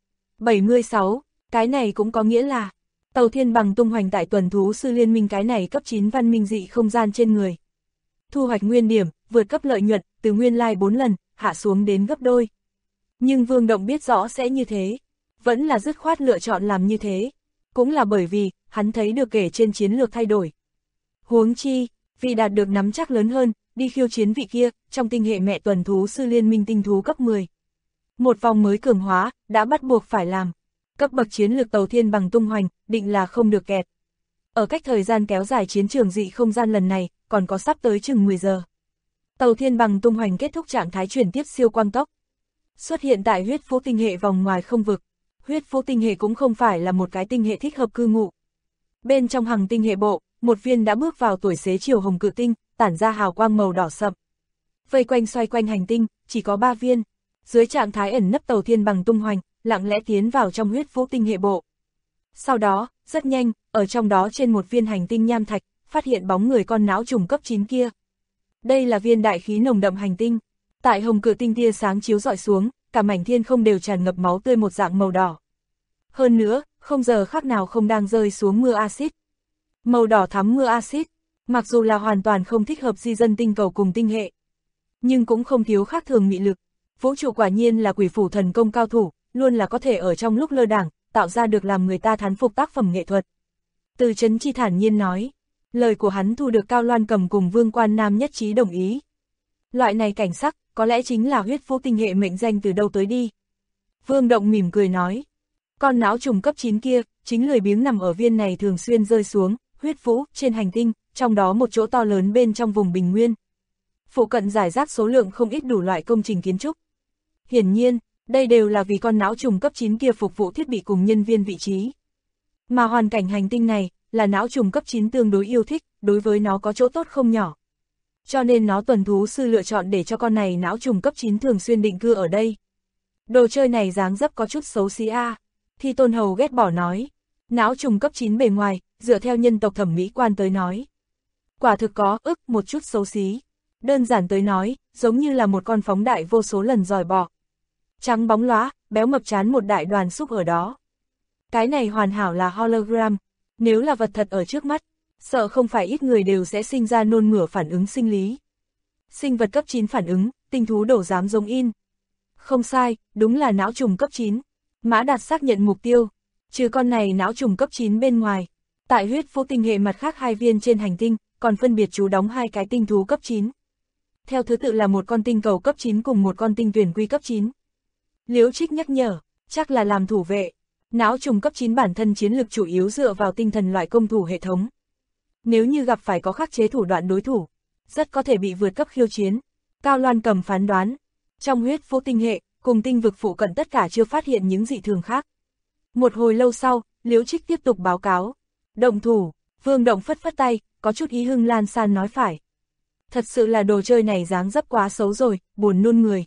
76, cái này cũng có nghĩa là tàu thiên bằng tung hoành tại tuần thú sư liên minh cái này cấp 9 văn minh dị không gian trên người. Thu hoạch nguyên điểm, vượt cấp lợi nhuận, từ nguyên lai 4 lần, hạ xuống đến gấp đôi. Nhưng Vương Động biết rõ sẽ như thế, vẫn là dứt khoát lựa chọn làm như thế. Cũng là bởi vì, hắn thấy được kể trên chiến lược thay đổi. Huống chi, vì đạt được nắm chắc lớn hơn, đi khiêu chiến vị kia, trong tinh hệ mẹ tuần thú sư liên minh tinh thú cấp 10. Một vòng mới cường hóa, đã bắt buộc phải làm. Cấp bậc chiến lược tàu thiên bằng tung hoành, định là không được kẹt. Ở cách thời gian kéo dài chiến trường dị không gian lần này, còn có sắp tới chừng 10 giờ. Tàu thiên bằng tung hoành kết thúc trạng thái chuyển tiếp siêu quang tốc. Xuất hiện tại huyết phố tinh hệ vòng ngoài không vực. Huyết phố tinh hệ cũng không phải là một cái tinh hệ thích hợp cư ngụ. Bên trong hằng tinh hệ bộ, một viên đã bước vào tuổi xế chiều hồng cự tinh, tản ra hào quang màu đỏ sậm. Vây quanh xoay quanh hành tinh, chỉ có 3 viên. Dưới trạng thái ẩn nấp tàu thiên bằng tung hoành, lặng lẽ tiến vào trong huyết phố tinh hệ bộ. Sau đó, rất nhanh, ở trong đó trên một viên hành tinh nham thạch, phát hiện bóng người con não trùng cấp 9 kia. Đây là viên đại khí nồng đậm hành tinh. Tại hồng cự tinh tia sáng chiếu rọi xuống, cả mảnh thiên không đều tràn ngập máu tươi một dạng màu đỏ. Hơn nữa, không giờ khác nào không đang rơi xuống mưa axit. Màu đỏ thắm mưa axit, mặc dù là hoàn toàn không thích hợp di dân tinh cầu cùng tinh hệ, nhưng cũng không thiếu khác thường mị lực. Vũ trụ quả nhiên là quỷ phủ thần công cao thủ, luôn là có thể ở trong lúc lơ đãng tạo ra được làm người ta thán phục tác phẩm nghệ thuật. Từ Chấn Chi thản nhiên nói, lời của hắn thu được Cao Loan Cầm cùng Vương Quan Nam nhất trí đồng ý. Loại này cảnh sắc, có lẽ chính là huyết phố tinh hệ mệnh danh từ đâu tới đi. Vương Động mỉm cười nói, con não trùng cấp 9 kia, chính lười biếng nằm ở viên này thường xuyên rơi xuống, huyết phố, trên hành tinh, trong đó một chỗ to lớn bên trong vùng bình nguyên. Phụ cận giải rác số lượng không ít đủ loại công trình kiến trúc. Hiển nhiên, đây đều là vì con não trùng cấp 9 kia phục vụ thiết bị cùng nhân viên vị trí. Mà hoàn cảnh hành tinh này, là não trùng cấp 9 tương đối yêu thích, đối với nó có chỗ tốt không nhỏ. Cho nên nó tuần thú sư lựa chọn để cho con này não trùng cấp 9 thường xuyên định cư ở đây. Đồ chơi này dáng dấp có chút xấu xí a. Thi Tôn Hầu ghét bỏ nói. Não trùng cấp 9 bề ngoài, dựa theo nhân tộc thẩm mỹ quan tới nói. Quả thực có, một chút xấu xí. Đơn giản tới nói, giống như là một con phóng đại vô số lần dòi bọ. Trắng bóng lóa, béo mập chán một đại đoàn xúc ở đó. Cái này hoàn hảo là hologram, nếu là vật thật ở trước mắt, sợ không phải ít người đều sẽ sinh ra nôn mửa phản ứng sinh lý. Sinh vật cấp 9 phản ứng, tinh thú đổ dám giống in. Không sai, đúng là não trùng cấp 9. Mã Đạt xác nhận mục tiêu, trừ con này não trùng cấp 9 bên ngoài. Tại huyết phố tinh hệ mặt khác 2 viên trên hành tinh, còn phân biệt trú đóng 2 cái tinh thú cấp 9. Theo thứ tự là một con tinh cầu cấp 9 cùng một con tinh tuyển quy cấp 9. Liễu Trích nhắc nhở, chắc là làm thủ vệ. Não trùng cấp 9 bản thân chiến lực chủ yếu dựa vào tinh thần loại công thủ hệ thống. Nếu như gặp phải có khắc chế thủ đoạn đối thủ, rất có thể bị vượt cấp khiêu chiến. Cao Loan Cầm phán đoán, trong huyết phố tinh hệ, cùng tinh vực phụ cận tất cả chưa phát hiện những dị thường khác. Một hồi lâu sau, Liễu Trích tiếp tục báo cáo. Động thủ, Vương Động phất phất tay, có chút ý hưng lan san nói phải. Thật sự là đồ chơi này dáng dấp quá xấu rồi, buồn nôn người.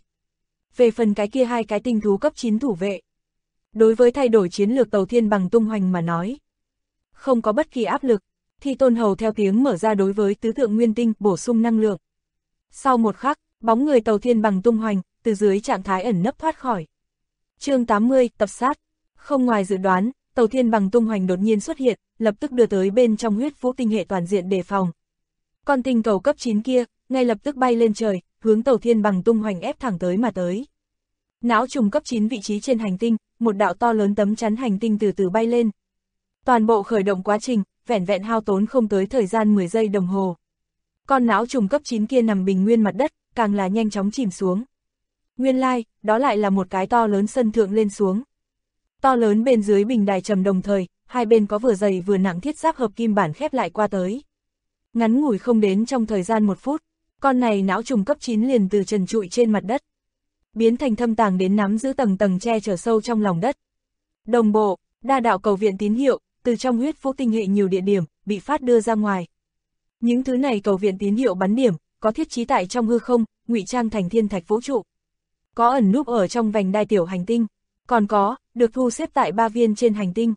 Về phần cái kia 2 cái tinh thú cấp 9 thủ vệ. Đối với thay đổi chiến lược tàu thiên bằng tung hoành mà nói, không có bất kỳ áp lực. Thi Tôn Hầu theo tiếng mở ra đối với tứ tượng nguyên tinh bổ sung năng lượng. Sau một khắc, bóng người tàu thiên bằng tung hoành, từ dưới trạng thái ẩn nấp thoát khỏi. Chương 80, tập sát. Không ngoài dự đoán, tàu thiên bằng tung hoành đột nhiên xuất hiện, lập tức đưa tới bên trong huyết phố tinh hệ toàn diện đề phòng. Con tinh cầu cấp 9 kia, ngay lập tức bay lên trời, hướng tàu thiên bằng tung hoành ép thẳng tới mà tới. Não trùng cấp 9 vị trí trên hành tinh, một đạo to lớn tấm chắn hành tinh từ từ bay lên. Toàn bộ khởi động quá trình, vẻn vẹn hao tốn không tới thời gian 10 giây đồng hồ. Con não trùng cấp 9 kia nằm bình nguyên mặt đất, càng là nhanh chóng chìm xuống. Nguyên lai, đó lại là một cái to lớn sân thượng lên xuống. To lớn bên dưới bình đài trầm đồng thời, hai bên có vừa dày vừa nặng thiết giáp hợp kim bản khép lại qua tới. Ngắn ngủi không đến trong thời gian 1 phút, con này não trùng cấp 9 liền từ trần trụi trên mặt đất, biến thành thâm tàng đến nắm giữ tầng tầng che chở sâu trong lòng đất. Đồng bộ, đa đạo cầu viện tín hiệu, từ trong huyết phố tinh hệ nhiều địa điểm, bị phát đưa ra ngoài. Những thứ này cầu viện tín hiệu bắn điểm, có thiết trí tại trong hư không, ngụy trang thành thiên thạch vũ trụ. Có ẩn núp ở trong vành đai tiểu hành tinh, còn có, được thu xếp tại 3 viên trên hành tinh.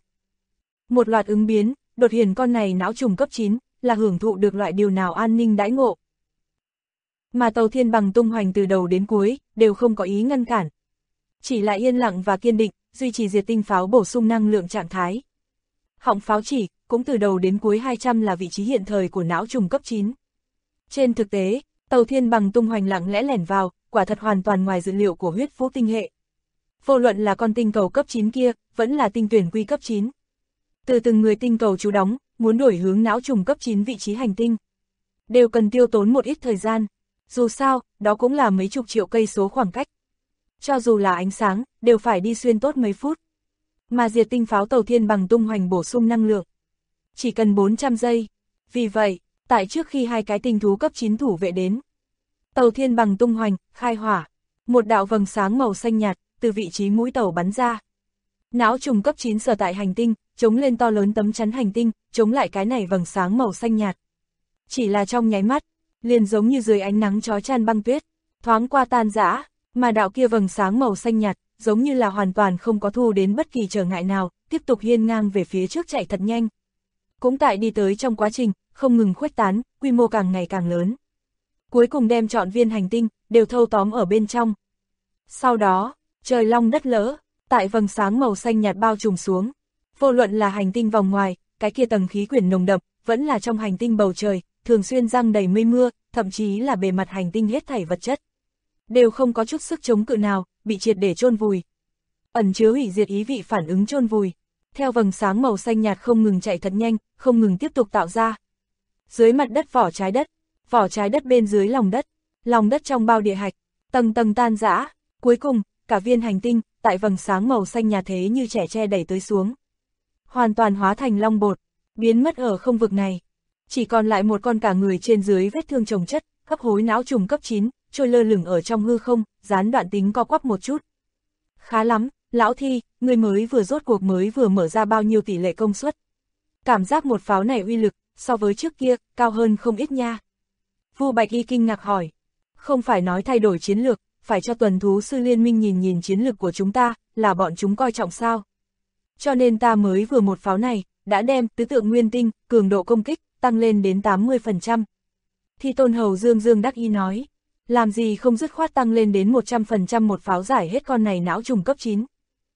Một loạt ứng biến, đột hiển con này não trùng cấp 9, là hưởng thụ được loại điều nào an ninh đãi ngộ. Mà tàu thiên bằng tung hoành từ đầu đến cuối, đều không có ý ngăn cản. chỉ là yên lặng và kiên định, duy trì diệt tinh pháo bổ sung năng lượng trạng thái. Họng pháo chỉ, cũng từ đầu đến cuối 200 là vị trí hiện thời của não trùng cấp 9. Trên thực tế, tàu thiên bằng tung hoành lặng lẽ lẻn vào, quả thật hoàn toàn ngoài dự liệu của huyết vũ tinh hệ. Vô luận là con tinh cầu cấp 9 kia, vẫn là tinh tuyển quy cấp 9. Từ từng người tinh cầu trú đóng, muốn đổi hướng não trùng cấp 9 vị trí hành tinh, đều cần tiêu tốn một ít thời gian. Dù sao, đó cũng là mấy chục triệu cây số khoảng cách. Cho dù là ánh sáng, đều phải đi xuyên tốt mấy phút. Mà diệt tinh pháo tàu thiên bằng tung hoành bổ sung năng lượng, chỉ cần 400 giây. Vì vậy, tại trước khi hai cái tinh thú cấp 9 thủ vệ đến, tàu thiên bằng tung hoành, khai hỏa. Một đạo vầng sáng màu xanh nhạt, từ vị trí mũi tàu bắn ra. Não trùng cấp 9 sở tại hành tinh, chống lên to lớn tấm chắn hành tinh, chống lại cái này vầng sáng màu xanh nhạt. Chỉ là trong nháy mắt, liền giống như dưới ánh nắng chói chan băng tuyết, thoáng qua tan rã, mà đạo kia vầng sáng màu xanh nhạt, giống như là hoàn toàn không có thu đến bất kỳ trở ngại nào, tiếp tục hiên ngang về phía trước chạy thật nhanh. Cũng tại đi tới trong quá trình, không ngừng khuếch tán, quy mô càng ngày càng lớn. Cuối cùng đem trọn viên hành tinh, đều thâu tóm ở bên trong. Sau đó, trời long đất lỡ, tại vầng sáng màu xanh nhạt bao trùm xuống. Vô luận là hành tinh vòng ngoài, cái kia tầng khí quyển nồng đậm, vẫn là trong hành tinh bầu trời, thường xuyên giăng đầy mây mưa, thậm chí là bề mặt hành tinh hết thảy vật chất, đều không có chút sức chống cự nào, bị triệt để chôn vùi. Ẩn chứa hủy diệt ý vị phản ứng chôn vùi. Theo vầng sáng màu xanh nhạt không ngừng chạy thật nhanh, không ngừng tiếp tục tạo ra. Dưới mặt đất vỏ trái đất bên dưới lòng đất trong bao địa hạch, tầng tầng tan rã. Cuối cùng, cả viên hành tinh, tại vầng sáng màu xanh nhạt thế như trẻ tre đẩy tới xuống, hoàn toàn hóa thành long bột, biến mất ở không vực này. Chỉ còn lại một con cả người trên dưới vết thương chồng chất, hấp hối não trùng cấp 9, trôi lơ lửng ở trong hư không, gián đoạn tính co quắp một chút. Khá lắm, lão Thi, người mới vừa mở ra bao nhiêu tỷ lệ công suất. Cảm giác một pháo này uy lực, so với trước kia, cao hơn không ít nha. Vu Bạch Y kinh ngạc hỏi, không phải nói thay đổi chiến lược, phải cho tuần thú sư liên minh nhìn nhìn chiến lược của chúng ta, là bọn chúng coi trọng sao. Cho nên ta mới vừa một pháo này, đã đem tứ tượng nguyên tinh, cường độ công kích, tăng lên đến 80%. Thi Tôn Hầu dương dương đắc ý nói, làm gì không dứt khoát tăng lên đến 100% một pháo giải hết con này não trùng cấp 9.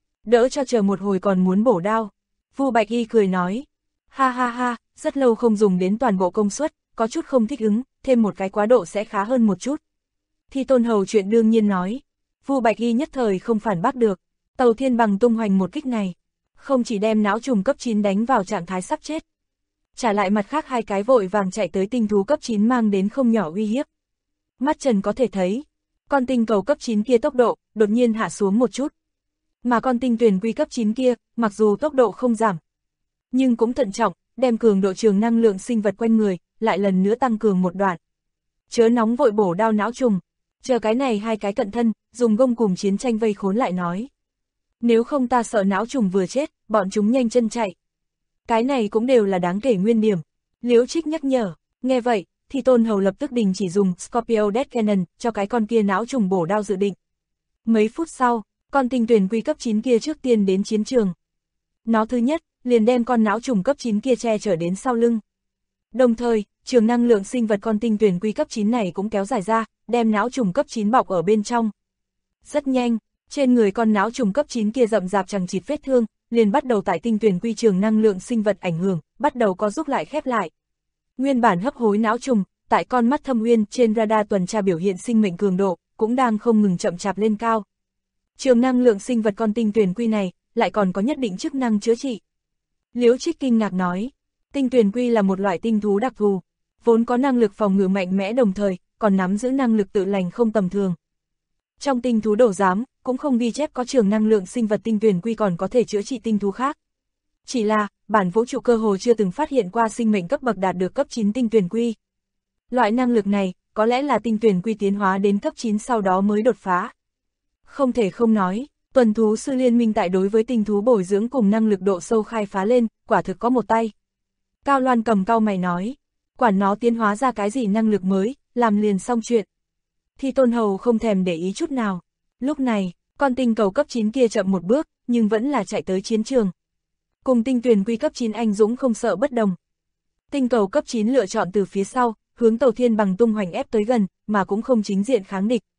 Đỡ cho chờ một hồi còn muốn bổ đao. Vu Bạch Y cười nói, ha ha ha, rất lâu không dùng đến toàn bộ công suất, có chút không thích ứng, thêm một cái quá độ sẽ khá hơn một chút. Thi Tôn Hầu chuyện đương nhiên nói. Vu Bạch Y nhất thời không phản bác được, tàu thiên bằng tung hoành một kích này, không chỉ đem não trùng cấp 9 đánh vào trạng thái sắp chết, trả lại mặt khác hai cái vội vàng chạy tới tinh thú cấp 9 mang đến không nhỏ uy hiếp. Mắt trần có thể thấy, con tinh cầu cấp 9 kia tốc độ đột nhiên hạ xuống một chút. Mà con tinh tuyển quy cấp 9 kia, mặc dù tốc độ không giảm, nhưng cũng thận trọng, đem cường độ trường năng lượng sinh vật quanh người, lại lần nữa tăng cường một đoạn. Chớ nóng vội bổ đao não trùng, chờ cái này hai cái cận thân, dùng gông cùng chiến tranh vây khốn lại nói. Nếu không ta sợ não trùng vừa chết, bọn chúng nhanh chân chạy. Cái này cũng đều là đáng kể nguyên điểm. Liễu Trích nhắc nhở, nghe vậy, thì Tôn Hầu lập tức đình chỉ dùng Scorpio Death Cannon cho cái con kia não trùng bổ đao dự định. Mấy phút sau, con tinh tuyển quy cấp 9 kia trước tiên đến chiến trường. Nó thứ nhất, liền đem con não trùng cấp 9 kia che chở đến sau lưng. Đồng thời, trường năng lượng sinh vật con tinh tuyển quy cấp 9 này cũng kéo dài ra, đem não trùng cấp 9 bọc ở bên trong. Rất nhanh, trên người con não trùng cấp 9 kia rậm rạp chằng chịt vết thương, liền bắt đầu tại tinh tuyển quy trường năng lượng sinh vật ảnh hưởng, bắt đầu co rút lại khép lại. Nguyên bản hấp hối não trùng, tại con mắt thâm uyên trên radar tuần tra biểu hiện sinh mệnh cường độ, cũng đang không ngừng chậm chạp lên cao. Trường năng lượng sinh vật con tinh tuyển quy này, lại còn có nhất định chức năng chữa trị. Liễu Trích kinh ngạc nói, tinh tuyển quy là một loại tinh thú đặc thù, vốn có năng lực phòng ngự mạnh mẽ đồng thời, còn nắm giữ năng lực tự lành không tầm thường. Trong tinh thú đổ giám, cũng không ghi chép có trường năng lượng sinh vật tinh tuyển quy còn có thể chữa trị tinh thú khác. Chỉ là, bản vũ trụ cơ hồ chưa từng phát hiện qua sinh mệnh cấp bậc đạt được cấp 9 tinh tuyển quy. Loại năng lực này, có lẽ là tinh tuyển quy tiến hóa đến cấp 9 sau đó mới đột phá. Không thể không nói, tuần thú sư liên minh tại đối với tinh thú bồi dưỡng cùng năng lực độ sâu khai phá lên, quả thực có một tay. Cao Loan cầm cau mày nói, quản nó tiến hóa ra cái gì năng lực mới, làm liền xong chuyện. Thì Tôn Hầu không thèm để ý chút nào. Lúc này, con tinh cầu cấp 9 kia chậm một bước, nhưng vẫn là chạy tới chiến trường. Cùng tinh tuyển quy cấp 9 anh dũng không sợ bất đồng. Tinh cầu cấp 9 lựa chọn từ phía sau, hướng tàu thiên bằng tung hoành ép tới gần, mà cũng không chính diện kháng địch.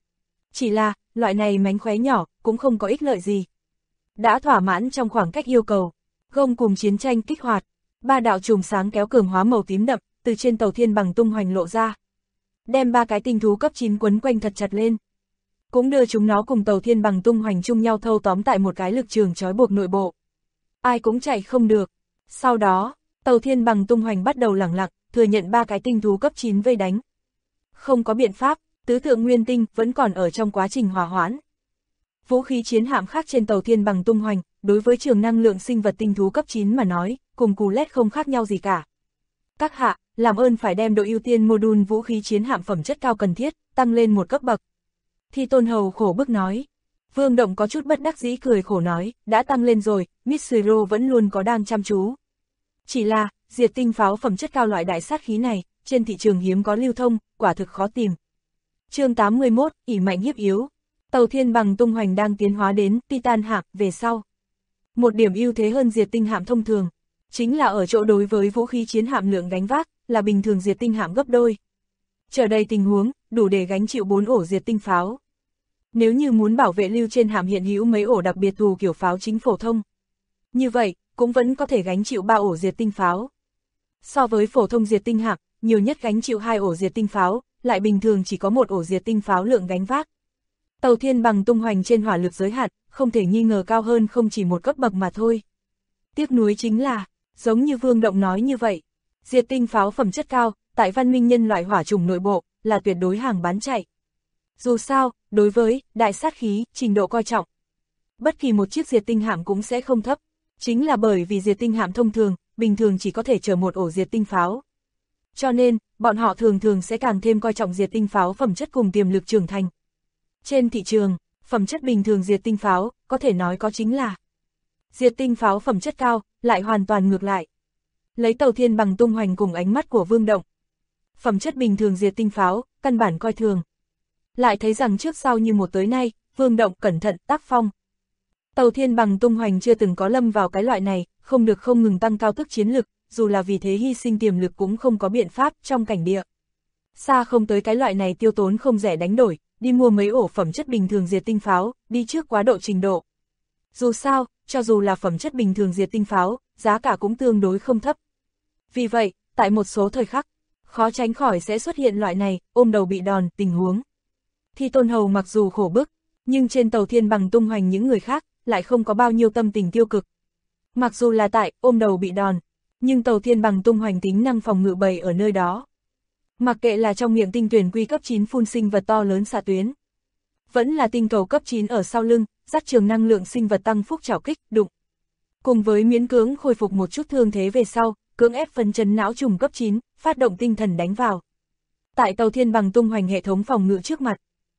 Chỉ là, loại này mánh khóe nhỏ, cũng không có ích lợi gì. Đã thỏa mãn trong khoảng cách yêu cầu, gông cùng chiến tranh kích hoạt, 3 đạo chùm sáng kéo cường hóa màu tím đậm, từ trên tàu thiên bằng tung hoành lộ ra. Đem 3 cái tinh thú cấp 9 quấn quanh thật chặt lên. Cũng đưa chúng nó cùng tàu thiên bằng tung hoành chung nhau thâu tóm tại một cái lực trường trói buộc nội bộ. Ai cũng chạy không được. Sau đó, tàu thiên bằng tung hoành bắt đầu lẳng lặng, thừa nhận 3 cái tinh thú cấp 9 vây đánh. Không có biện pháp, tứ thượng nguyên tinh vẫn còn ở trong quá trình hòa hoãn. Vũ khí chiến hạm khác trên tàu thiên bằng tung hoành, đối với trường năng lượng sinh vật tinh thú cấp 9 mà nói, cùng cù lét không khác nhau gì cả. Các hạ, làm ơn phải đem độ ưu tiên module vũ khí chiến hạm phẩm chất cao cần thiết, tăng lên một cấp bậc. Thi Tôn Hầu khổ bức nói. Vương Động có chút bất đắc dĩ cười khổ nói, đã tăng lên rồi, Mitsuro vẫn luôn có đang chăm chú. Chỉ là, diệt tinh pháo phẩm chất cao loại đại sát khí này, trên thị trường hiếm có lưu thông, quả thực khó tìm. Chương 81, ỷ mạnh hiếp yếu. Tàu thiên bằng tung hoành đang tiến hóa đến Titan hạm về sau. Một điểm ưu thế hơn diệt tinh hạm thông thường, chính là ở chỗ đối với vũ khí chiến hạm lượng gánh vác, là bình thường diệt tinh hạm gấp đôi. Chờ đây tình huống, đủ để gánh chịu 4 ổ diệt tinh pháo. Nếu như muốn bảo vệ lưu trên hạm hiện hữu mấy ổ đặc biệt thù kiểu pháo chính phổ thông, như vậy, cũng vẫn có thể gánh chịu 3 ổ diệt tinh pháo. So với phổ thông diệt tinh hạm, nhiều nhất gánh chịu 2 ổ diệt tinh pháo, lại bình thường chỉ có 1 ổ diệt tinh pháo lượng gánh vác. Tàu thiên bằng tung hoành trên hỏa lực giới hạn, không thể nghi ngờ cao hơn không chỉ một cấp bậc mà thôi. Tiếc nuối chính là, giống như Vương Động nói như vậy, diệt tinh pháo phẩm chất cao, tại văn minh nhân loại hỏa chủng nội bộ, là tuyệt đối hàng bán chạy. Dù sao, đối với đại sát khí, trình độ coi trọng, bất kỳ một chiếc diệt tinh hạm cũng sẽ không thấp, chính là bởi vì diệt tinh hạm thông thường, bình thường chỉ có thể chở 1 ổ diệt tinh pháo. Cho nên, bọn họ thường thường sẽ càng thêm coi trọng diệt tinh pháo phẩm chất cùng tiềm lực trưởng thành. Trên thị trường, phẩm chất bình thường diệt tinh pháo, có thể nói có chính là diệt tinh pháo phẩm chất cao, lại hoàn toàn ngược lại. Lấy tàu thiên bằng tung hoành cùng ánh mắt của Vương Động. Phẩm chất bình thường diệt tinh pháo, căn bản coi thường. Lại thấy rằng trước sau như một tới nay, Vương Động cẩn thận tác phong. Tàu thiên bằng tung hoành chưa từng có lâm vào cái loại này, không được không ngừng tăng cao thức chiến lực, dù là vì thế hy sinh tiềm lực cũng không có biện pháp trong cảnh địa. Xa không tới cái loại này tiêu tốn không rẻ đánh đổi, đi mua mấy ổ phẩm chất bình thường diệt tinh pháo, đi trước quá độ trình độ. Dù sao, cho dù là phẩm chất bình thường diệt tinh pháo, giá cả cũng tương đối không thấp. Vì vậy, tại một số thời khắc, khó tránh khỏi sẽ xuất hiện loại này, ôm đầu bị đòn, tình huống. Thi Tôn Hầu mặc dù khổ bức, nhưng trên tàu thiên bằng tung hoành những người khác, lại không có bao nhiêu tâm tình tiêu cực. Mặc dù là tại, ôm đầu bị đòn, nhưng tàu thiên bằng tung hoành tính năng phòng ngự bày ở nơi đó. Mặc kệ là trong miệng tinh tuyển quy cấp 9 phun sinh vật to lớn xạ tuyến, vẫn là tinh cầu cấp 9 ở sau lưng, dắt trường năng lượng sinh vật tăng phúc trảo kích, đụng. Cùng với miễn cưỡng khôi phục một chút thương thế về sau, cưỡng ép phấn chấn não trùng cấp 9, phát động tinh thần đánh vào. Tại tàu thiên bằng tung hoành hệ thống phòng ngự trước mặt.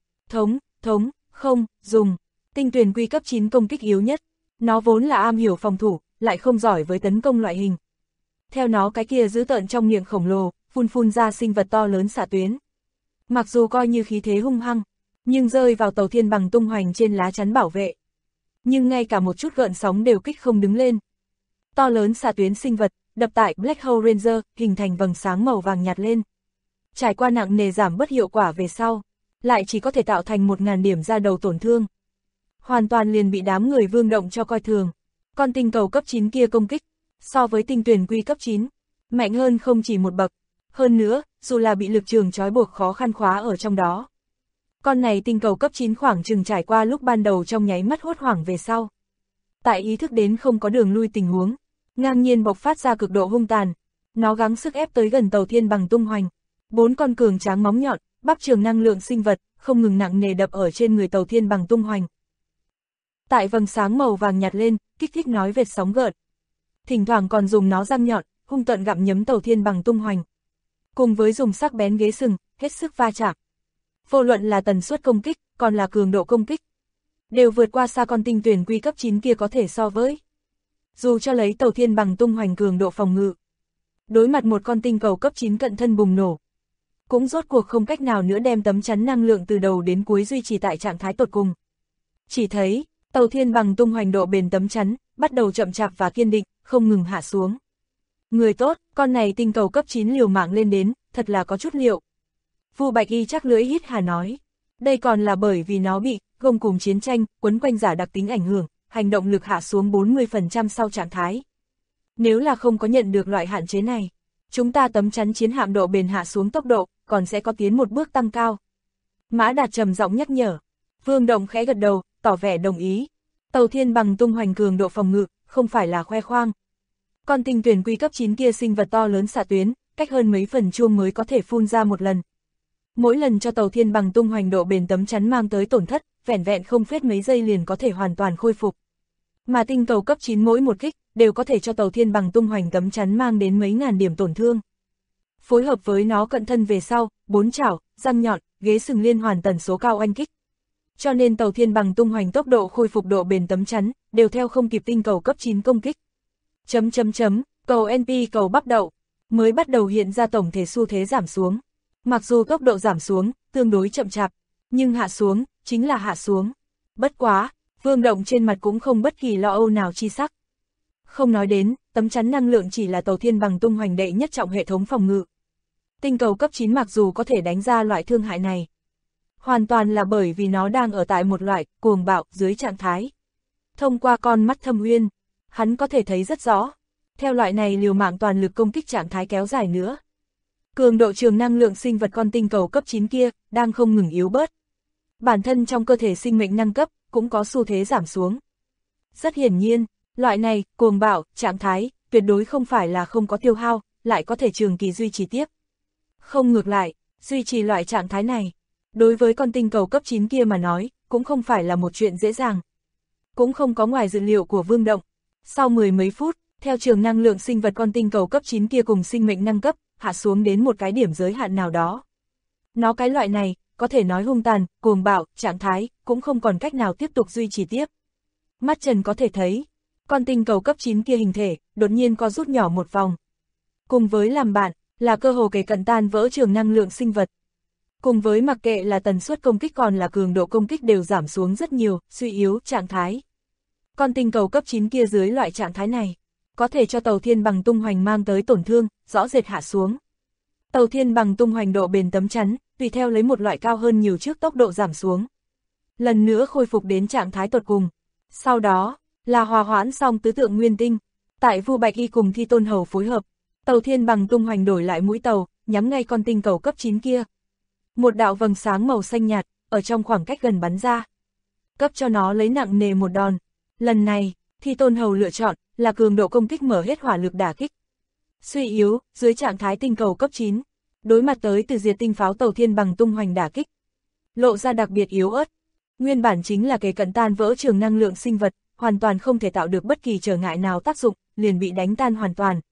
Không, dùng. Tinh tuyển quy cấp 9 công kích yếu nhất. Nó vốn là am hiểu phòng thủ, lại không giỏi với tấn công loại hình. Theo nó cái kia dữ tợn trong miệng khổng lồ, phun ra sinh vật to lớn xạ tuyến. Mặc dù coi như khí thế hung hăng, nhưng rơi vào tàu thiên bằng tung hoành trên lá chắn bảo vệ. Nhưng ngay cả một chút gợn sóng đều kích không đứng lên. To lớn xạ tuyến sinh vật, đập tại Black Hole Ranger, hình thành vầng sáng màu vàng nhạt lên. Trải qua nặng nề giảm bớt hiệu quả về sau, lại chỉ có thể tạo thành 1000 điểm ra đầu tổn thương. Hoàn toàn liền bị đám người Vương Động cho coi thường. Con tinh cầu cấp 9 kia công kích, so với tinh tuyển quy cấp 9, mạnh hơn không chỉ một bậc. Hơn nữa, dù là bị lực trường trói buộc khó khăn khóa ở trong đó. Con này tinh cầu cấp 9 khoảng chừng trải qua lúc ban đầu trong nháy mắt hốt hoảng về sau. Tại ý thức đến không có đường lui tình huống, ngang nhiên bộc phát ra cực độ hung tàn. Nó gắng sức ép tới gần tàu thiên bằng tung hoành. 4 con cường tráng móng nhọn, bắp trường năng lượng sinh vật, không ngừng nặng nề đập ở trên người tàu thiên bằng tung hoành. Tại vầng sáng màu vàng nhạt lên, kích thích nói vệt sóng gợn. Thỉnh thoảng còn dùng nó răng nhọn, hung tợn gặm nhấm tàu thiên bằng tung hoành. Cùng với dùng sắc bén ghế sừng, hết sức va chạm. Vô luận là tần suất công kích, còn là cường độ công kích, đều vượt qua xa con tinh tuyển quy cấp 9 kia có thể so với. Dù cho lấy tàu thiên bằng tung hoành cường độ phòng ngự, đối mặt một con tinh cầu cấp 9 cận thân bùng nổ, cũng rốt cuộc không cách nào nữa đem tấm chắn năng lượng từ đầu đến cuối duy trì tại trạng thái tột cùng. Chỉ thấy, tàu thiên bằng tung hoành độ bền tấm chắn, bắt đầu chậm chạp và kiên định, không ngừng hạ xuống. Người tốt, con này tinh cầu cấp 9 liều mạng lên đến, thật là có chút liệu. Vu Bạch Y chắc lưỡi hít hà nói. Đây còn là bởi vì nó bị gông cùng chiến tranh quấn quanh giả đặc tính ảnh hưởng, hành động lực hạ xuống 40% sau trạng thái. Nếu là không có nhận được loại hạn chế này, chúng ta tấm chắn chiến hạm độ bền hạ xuống tốc độ, còn sẽ có tiến một bước tăng cao. Mã Đạt trầm giọng nhắc nhở. Vương Động khẽ gật đầu, tỏ vẻ đồng ý. Tàu Thiên Bằng tung hoành cường độ phòng ngự, không phải là khoe khoang. Con tinh tuyển quy cấp 9 kia sinh vật to lớn xạ tuyến, cách hơn mấy phần chuông mới có thể phun ra một lần. Mỗi lần cho Tàu Thiên Bằng tung hoành độ bền tấm chắn mang tới tổn thất, vẻn vẹn không phết mấy giây liền có thể hoàn toàn khôi phục. Mà tinh cầu cấp 9 mỗi một kích, đều có thể cho Tàu Thiên Bằng tung hoành tấm chắn mang đến mấy ngàn điểm tổn thương. Phối hợp với nó cận thân về sau, 4 chảo, răng nhọn, ghế sừng liên hoàn tần số cao oanh kích. Cho nên Tàu Thiên Bằng tung hoành tốc độ khôi phục độ bền tấm chắn, đều theo không kịp tinh cầu cấp 9 công kích. Cầu NP cầu bắp đậu, mới bắt đầu hiện ra tổng thể xu thế giảm xuống. Mặc dù tốc độ giảm xuống, tương đối chậm chạp, nhưng hạ xuống, chính là hạ xuống. Bất quá, Vương Động trên mặt cũng không bất kỳ lo âu nào chi sắc. Không nói đến, tấm chắn năng lượng chỉ là Tàu Thiên Bằng tung hoành đệ nhất trọng hệ thống phòng ngự. Tinh cầu cấp 9 mặc dù có thể đánh ra loại thương hại này, hoàn toàn là bởi vì nó đang ở tại một loại cuồng bạo dưới trạng thái. Thông qua con mắt thâm uyên, hắn có thể thấy rất rõ. Theo loại này liều mạng toàn lực công kích trạng thái kéo dài nữa, cường độ trường năng lượng sinh vật con tinh cầu cấp 9 kia đang không ngừng yếu bớt. Bản thân trong cơ thể sinh mệnh năng cấp cũng có xu thế giảm xuống. Rất hiển nhiên, loại này cuồng bạo trạng thái tuyệt đối không phải là không có tiêu hao, lại có thể trường kỳ duy trì tiếp. Không ngược lại, duy trì loại trạng thái này, đối với con tinh cầu cấp 9 kia mà nói, cũng không phải là một chuyện dễ dàng. Cũng không có ngoài dự liệu của Vương Động. Sau mười mấy phút, theo trường năng lượng sinh vật con tinh cầu cấp 9 kia cùng sinh mệnh năng cấp, hạ xuống đến một cái điểm giới hạn nào đó. Nó cái loại này, có thể nói hung tàn, cuồng bạo, trạng thái, cũng không còn cách nào tiếp tục duy trì tiếp. Mắt trần có thể thấy, con tinh cầu cấp 9 kia hình thể, đột nhiên co rút nhỏ một vòng. Cùng với làm bạn, là cơ hồ kề cận tan vỡ trường năng lượng sinh vật. Cùng với mặc kệ là tần suất công kích còn là cường độ công kích đều giảm xuống rất nhiều, suy yếu, trạng thái. Con tinh cầu cấp 9 kia dưới loại trạng thái này, có thể cho Tàu Thiên Bằng tung hoành mang tới tổn thương, rõ rệt hạ xuống. Tàu Thiên Bằng tung hoành độ bền tấm chắn, tùy theo lấy một loại cao hơn nhiều trước tốc độ giảm xuống. Lần nữa khôi phục đến trạng thái tột cùng. Sau đó, là hòa hoãn xong tứ tượng nguyên tinh. Tại Vu Bạch Y cùng Thi Tôn Hầu phối hợp, Tàu Thiên Bằng tung hoành đổi lại mũi tàu, nhắm ngay con tinh cầu cấp 9 kia. Một đạo vầng sáng màu xanh nhạt, ở trong khoảng cách gần bắn ra. Cấp cho nó lấy nặng nề một đòn. Lần này, Thi Tôn Hầu lựa chọn là cường độ công kích mở hết hỏa lực đả kích. Suy yếu, dưới trạng thái tinh cầu cấp 9, đối mặt tới từ diệt tinh pháo Tàu Thiên Bằng tung hoành đả kích, lộ ra đặc biệt yếu ớt. Nguyên bản chính là kề cận tan vỡ trường năng lượng sinh vật, hoàn toàn không thể tạo được bất kỳ trở ngại nào tác dụng, liền bị đánh tan hoàn toàn.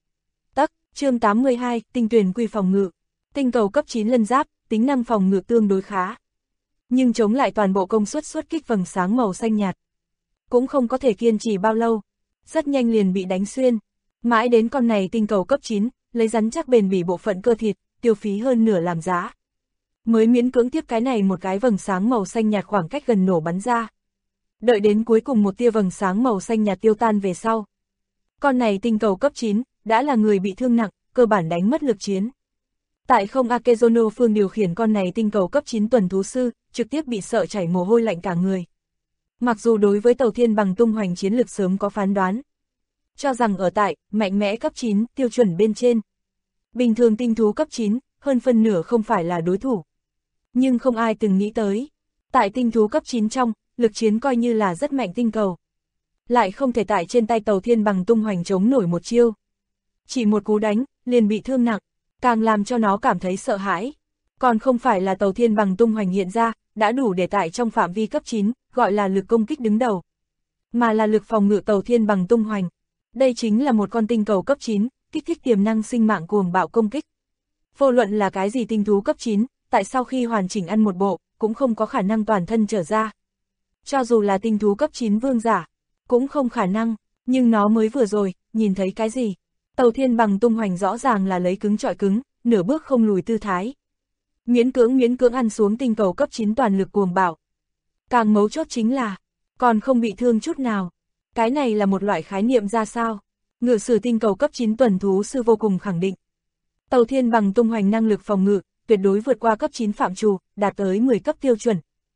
Chương 82, tinh tuyển quy phòng ngự. Tinh cầu cấp 9 lân giáp, tính năng phòng ngự tương đối khá. Nhưng chống lại toàn bộ công suất xuất kích vầng sáng màu xanh nhạt, cũng không có thể kiên trì bao lâu, rất nhanh liền bị đánh xuyên. Mãi đến con này tinh cầu cấp 9, lấy rắn chắc bền bỉ bộ phận cơ thịt, tiêu phí hơn nửa làm giá, mới miễn cưỡng tiếp cái này một cái vầng sáng màu xanh nhạt khoảng cách gần nổ bắn ra. Đợi đến cuối cùng một tia vầng sáng màu xanh nhạt tiêu tan về sau, con này tinh cầu cấp 9, đã là người bị thương nặng, cơ bản đánh mất lực chiến. Tại không Akezono Phương điều khiển con này tinh cầu cấp 9 tuần thú sư, trực tiếp bị sợ chảy mồ hôi lạnh cả người. Mặc dù đối với Tàu Thiên Bằng tung hoành chiến lực sớm có phán đoán, cho rằng ở tại, mạnh mẽ cấp 9, tiêu chuẩn bên trên. Bình thường tinh thú cấp 9, hơn phân nửa không phải là đối thủ. Nhưng không ai từng nghĩ tới, tại tinh thú cấp 9 trong, lực chiến coi như là rất mạnh tinh cầu, lại không thể tại trên tay Tàu Thiên Bằng tung hoành chống nổi một chiêu. Chỉ một cú đánh, liền bị thương nặng, càng làm cho nó cảm thấy sợ hãi. Còn không phải là Tàu Thiên Bằng tung hoành hiện ra, đã đủ để tại trong phạm vi cấp 9, gọi là lực công kích đứng đầu, mà là lực phòng ngự Tàu Thiên Bằng tung hoành. Đây chính là một con tinh cầu cấp 9, kích thích tiềm năng sinh mạng cuồng bạo công kích. Vô luận là cái gì tinh thú cấp 9, tại sau khi hoàn chỉnh ăn một bộ, cũng không có khả năng toàn thân trở ra. Cho dù là tinh thú cấp 9 vương giả, cũng không khả năng, nhưng nó mới vừa rồi, nhìn thấy cái gì? Tàu Thiên Bằng tung hoành rõ ràng là lấy cứng chọi cứng, nửa bước không lùi tư thái. Miễn cưỡng ăn xuống tinh cầu cấp 9 toàn lực cuồng bạo. Càng mấu chốt chính là, còn không bị thương chút nào. Cái này là một loại khái niệm ra sao? Ngự sử tinh cầu cấp 9 tuần thú sư vô cùng khẳng định. Tàu Thiên Bằng tung hoành năng lực phòng ngự, tuyệt đối vượt qua cấp 9 phạm trù, đạt tới 10 cấp tiêu chuẩn.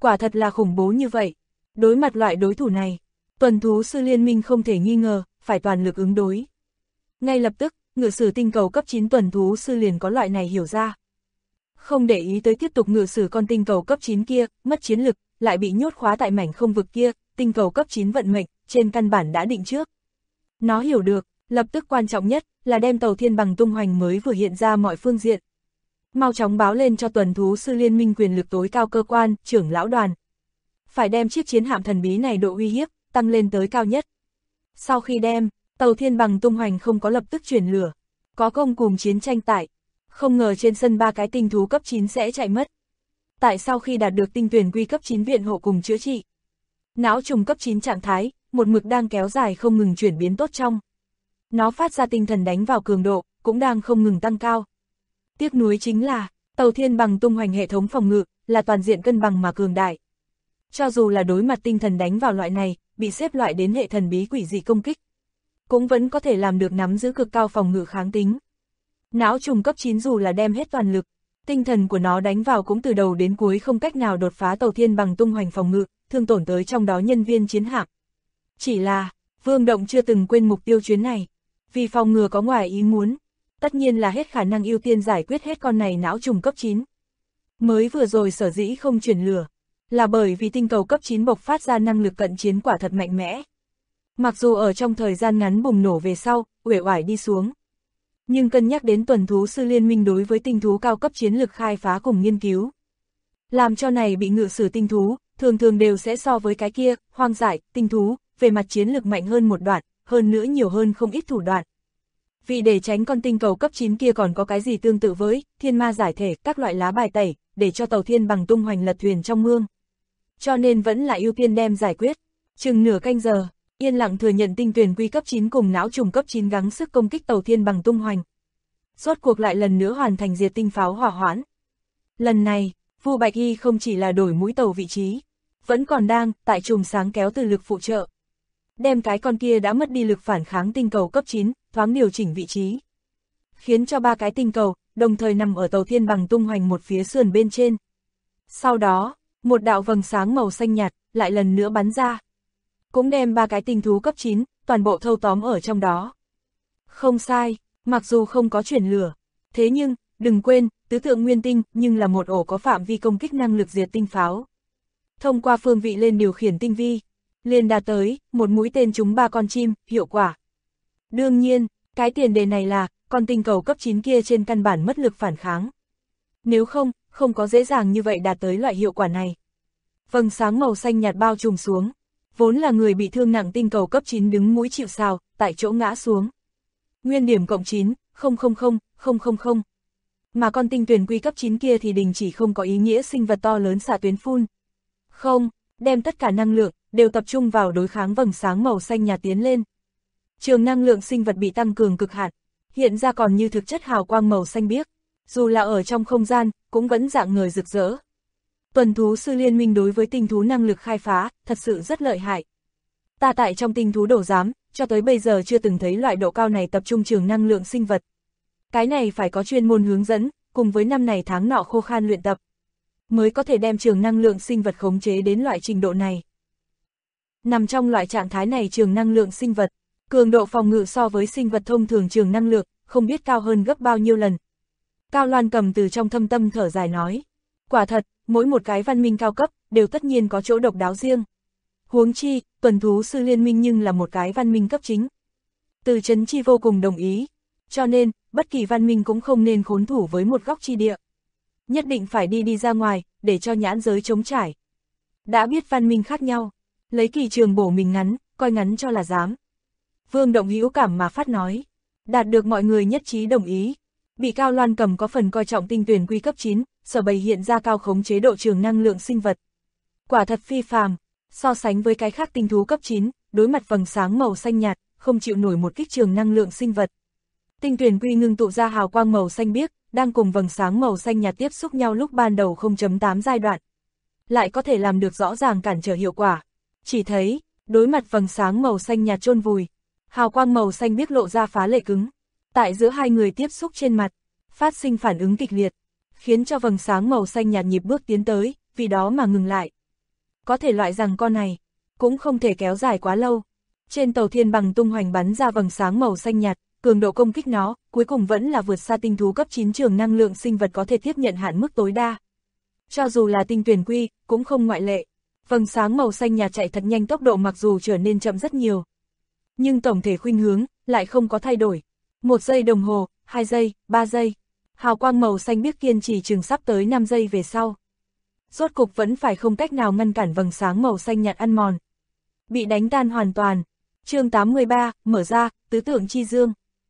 Quả thật là khủng bố như vậy. Đối mặt loại đối thủ này, tuần thú sư liên minh không thể nghi ngờ, phải toàn lực ứng đối. Ngay lập tức, ngự sử tinh cầu cấp 9 tuần thú sư liền có loại này hiểu ra. Không để ý tới tiếp tục ngự sử con tinh cầu cấp 9 kia, mất chiến lực, lại bị nhốt khóa tại mảnh không vực kia, tinh cầu cấp 9 vận mệnh, trên căn bản đã định trước. Nó hiểu được, lập tức quan trọng nhất, là đem tàu thiên bằng tung hoành mới vừa hiện ra mọi phương diện. Mau chóng báo lên cho tuần thú sư liên minh quyền lực tối cao cơ quan, trưởng lão đoàn. Phải đem chiếc chiến hạm thần bí này độ uy hiếp, tăng lên tới cao nhất. Sau khi đem, tàu thiên bằng tung hoành không có lập tức chuyển lửa, có công cùng chiến tranh tại. Không ngờ trên sân 3 cái tinh thú cấp 9 sẽ chạy mất. Tại sau khi đạt được tinh tuyển quy cấp 9 viện hộ cùng chữa trị, não trùng cấp 9 trạng thái, một mực đang kéo dài không ngừng chuyển biến tốt trong. Nó phát ra tinh thần đánh vào cường độ, cũng đang không ngừng tăng cao. Tiếc nuối chính là, tàu thiên bằng tung hoành hệ thống phòng ngự, là toàn diện cân bằng mà cường đại. Cho dù là đối mặt tinh thần đánh vào loại này, bị xếp loại đến hệ thần bí quỷ dị công kích, cũng vẫn có thể làm được nắm giữ cực cao phòng ngự kháng tính. Não trùng cấp 9 dù là đem hết toàn lực, tinh thần của nó đánh vào cũng từ đầu đến cuối không cách nào đột phá tàu thiên bằng tung hoành phòng ngự, thương tổn tới trong đó nhân viên chiến hạm. Chỉ là, Vương Động chưa từng quên mục tiêu chuyến này, vì phòng ngừa có ngoài ý muốn, tất nhiên là hết khả năng ưu tiên giải quyết hết con này não trùng cấp 9. Mới vừa rồi sở dĩ không chuyển lửa, là bởi vì tinh cầu cấp 9 bộc phát ra năng lực cận chiến quả thật mạnh mẽ. Mặc dù ở trong thời gian ngắn bùng nổ về sau, uể oải đi xuống, nhưng cân nhắc đến tuần thú sư liên minh đối với tinh thú cao cấp chiến lực khai phá cùng nghiên cứu, làm cho này bị ngự sử tinh thú, thường thường đều sẽ so với cái kia, hoang dại, tinh thú, về mặt chiến lực mạnh hơn một đoạn, hơn nữa nhiều hơn không ít thủ đoạn. Vì để tránh con tinh cầu cấp 9 kia còn có cái gì tương tự với thiên ma giải thể, các loại lá bài tẩy, để cho tàu thiên bằng tung hoành lật thuyền trong mương. Cho nên vẫn là ưu tiên đem giải quyết. Chừng nửa canh giờ, yên lặng thừa nhận tinh tuyển quy cấp 9 cùng não trùng cấp 9 gắng sức công kích tàu thiên bằng tung hoành. Rốt cuộc lại lần nữa hoàn thành diệt tinh pháo hỏa hoãn. Lần này, Vu Bạch Y không chỉ là đổi mũi tàu vị trí, vẫn còn đang tại chùm sáng kéo từ lực phụ trợ. Đem cái con kia đã mất đi lực phản kháng tinh cầu cấp 9, thoáng điều chỉnh vị trí. Khiến cho 3 cái tinh cầu, đồng thời nằm ở tàu thiên bằng tung hoành một phía sườn bên trên. Sau đó, một đạo vầng sáng màu xanh nhạt, lại lần nữa bắn ra. Cũng đem 3 cái tinh thú cấp 9, toàn bộ thâu tóm ở trong đó. Không sai, mặc dù không có chuyển lửa, thế nhưng, đừng quên, tứ tượng nguyên tinh, nhưng là một ổ có phạm vi công kích năng lực diệt tinh pháo. Thông qua phương vị lên điều khiển tinh vi, liền đạt tới, một mũi tên trúng 3 con chim, hiệu quả. Đương nhiên, cái tiền đề này là, con tinh cầu cấp 9 kia trên căn bản mất lực phản kháng. Nếu không, không có dễ dàng như vậy đạt tới loại hiệu quả này. Vầng sáng màu xanh nhạt bao trùm xuống, vốn là người bị thương nặng tinh cầu cấp 9 đứng mũi chịu sào, tại chỗ ngã xuống. Nguyên điểm cộng 9, 000,000. Mà con tinh tuyển quy cấp 9 kia thì đình chỉ không có ý nghĩa sinh vật to lớn xạ tuyến phun. Không, đem tất cả năng lượng, đều tập trung vào đối kháng vầng sáng màu xanh nhạt tiến lên. Trường năng lượng sinh vật bị tăng cường cực hạn, hiện ra còn như thực chất hào quang màu xanh biếc, dù là ở trong không gian, cũng vẫn dạng ngời rực rỡ. Tuần thú sư liên minh đối với tinh thú năng lực khai phá, thật sự rất lợi hại. Ta tại trong tinh thú đổ giám, cho tới bây giờ chưa từng thấy loại độ cao này tập trung trường năng lượng sinh vật. Cái này phải có chuyên môn hướng dẫn, cùng với năm này tháng nọ khô khan luyện tập, mới có thể đem trường năng lượng sinh vật khống chế đến loại trình độ này. Nằm trong loại trạng thái này trường năng lượng sinh vật, cường độ phòng ngự so với sinh vật thông thường trường năng lượng, không biết cao hơn gấp bao nhiêu lần. Cao Loan Cầm từ trong thâm tâm thở dài nói, quả thật, mỗi một cái văn minh cao cấp, đều tất nhiên có chỗ độc đáo riêng. Huống chi, tuần thú sư liên minh nhưng là một cái văn minh cấp chính. Từ Trấn Chi vô cùng đồng ý, cho nên, bất kỳ văn minh cũng không nên khốn thủ với một góc chi địa. Nhất định phải đi ra ngoài, để cho nhãn giới trống trải. Đã biết văn minh khác nhau, lấy kỳ trường bổ mình ngắn, coi ngắn cho là dám. Vương Động hữu cảm mà phát nói, đạt được mọi người nhất trí đồng ý. Bị Cao Loan Cầm có phần coi trọng tinh tuyển quy cấp 9, sở bày hiện ra cao khống chế độ trường năng lượng sinh vật. Quả thật phi phàm, so sánh với cái khác tinh thú cấp 9, đối mặt vầng sáng màu xanh nhạt, không chịu nổi một kích trường năng lượng sinh vật. Tinh tuyển quy ngưng tụ ra hào quang màu xanh biếc, đang cùng vầng sáng màu xanh nhạt tiếp xúc nhau lúc ban đầu 0.8 giai đoạn. Lại có thể làm được rõ ràng cản trở hiệu quả. Chỉ thấy, đối mặt vầng sáng màu xanh nhạt chôn vùi, hào quang màu xanh biếc lộ ra phá lệ cứng. Tại giữa hai người tiếp xúc trên mặt, phát sinh phản ứng kịch liệt, khiến cho vầng sáng màu xanh nhạt nhịp bước tiến tới, vì đó mà ngừng lại. Có thể loại rằng con này cũng không thể kéo dài quá lâu. Trên tàu thiên bằng tung hoành bắn ra vầng sáng màu xanh nhạt, cường độ công kích nó cuối cùng vẫn là vượt xa tinh thú cấp 9 trường năng lượng sinh vật có thể tiếp nhận hạn mức tối đa. Cho dù là tinh tuyển quy, cũng không ngoại lệ. Vầng sáng màu xanh nhạt chạy thật nhanh, tốc độ mặc dù trở nên chậm rất nhiều, nhưng tổng thể khuynh hướng lại không có thay đổi. 1 giây đồng hồ, 2 giây, 3 giây. Hào quang màu xanh biếc kiên trì chừng sắp tới 5 giây về sau. Rốt cục vẫn phải không cách nào ngăn cản vầng sáng màu xanh nhạt ăn mòn. Bị đánh tan hoàn toàn. Chương 83, mở ra, tứ tượng chi dương.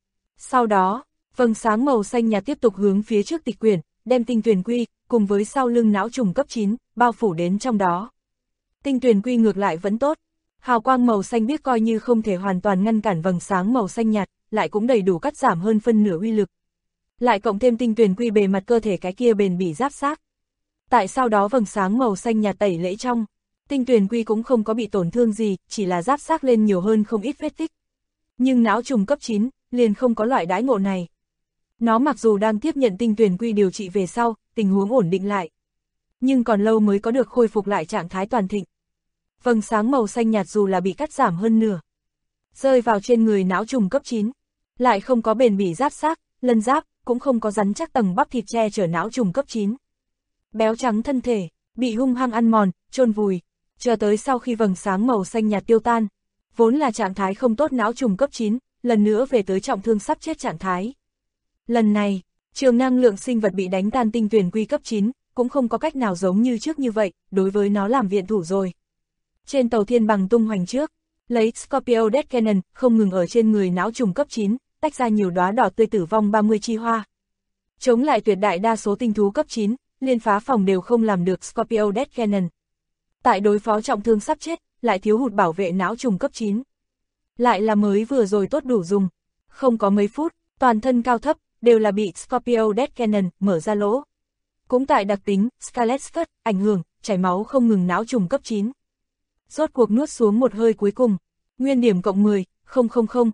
Sau đó, vầng sáng màu xanh nhạt tiếp tục hướng phía trước tịch quyển, đem tinh tuyển quy, cùng với sau lưng não trùng cấp 9, bao phủ đến trong đó. Tinh tuyển quy ngược lại vẫn tốt. Hào quang màu xanh biếc coi như không thể hoàn toàn ngăn cản vầng sáng màu xanh nhạt, lại cũng đầy đủ cắt giảm hơn phân nửa uy lực. Lại cộng thêm tinh tuyển quy bề mặt cơ thể cái kia bền bỉ giáp xác. Tại sau đó vầng sáng màu xanh nhạt tẩy lễ trong, tinh tuyển quy cũng không có bị tổn thương gì, chỉ là giáp xác lên nhiều hơn không ít vết tích. Nhưng não trùng cấp 9, liền không có loại đãi ngộ này. Nó mặc dù đang tiếp nhận tinh tuyển quy điều trị về sau, tình huống ổn định lại, nhưng còn lâu mới có được khôi phục lại trạng thái toàn thịnh. Vầng sáng màu xanh nhạt dù là bị cắt giảm hơn nửa, rơi vào trên người não trùng cấp 9, lại không có bền bỉ giáp xác, lân giáp, cũng không có rắn chắc tầng bắp thịt che chở não trùng cấp 9. Béo trắng thân thể, bị hung hăng ăn mòn, chôn vùi, chờ tới sau khi vầng sáng màu xanh nhạt tiêu tan, vốn là trạng thái không tốt não trùng cấp 9, lần nữa về tới trọng thương sắp chết trạng thái. Lần này, trường năng lượng sinh vật bị đánh tan tinh tuyển quy cấp 9, cũng không có cách nào giống như trước như vậy, đối với nó làm viện thủ rồi. Trên tàu thiên bằng tung hoành trước, lấy Scorpio Death Cannon không ngừng ở trên người não trùng cấp 9, tách ra nhiều đóa đỏ tươi tử vong 30 chi hoa. Chống lại tuyệt đại đa số tinh thú cấp 9, liên phá phòng đều không làm được Scorpio Death Cannon. Tại đối phó trọng thương sắp chết, lại thiếu hụt bảo vệ não trùng cấp 9. Lại là mới vừa rồi tốt đủ dùng. Không có mấy phút, toàn thân cao thấp, đều là bị Scorpio Death Cannon mở ra lỗ. Cũng tại đặc tính, Scarlet Scud, ảnh hưởng, chảy máu không ngừng não trùng cấp 9. Rốt cuộc nuốt xuống một hơi cuối cùng. Nguyên điểm cộng 10, 000,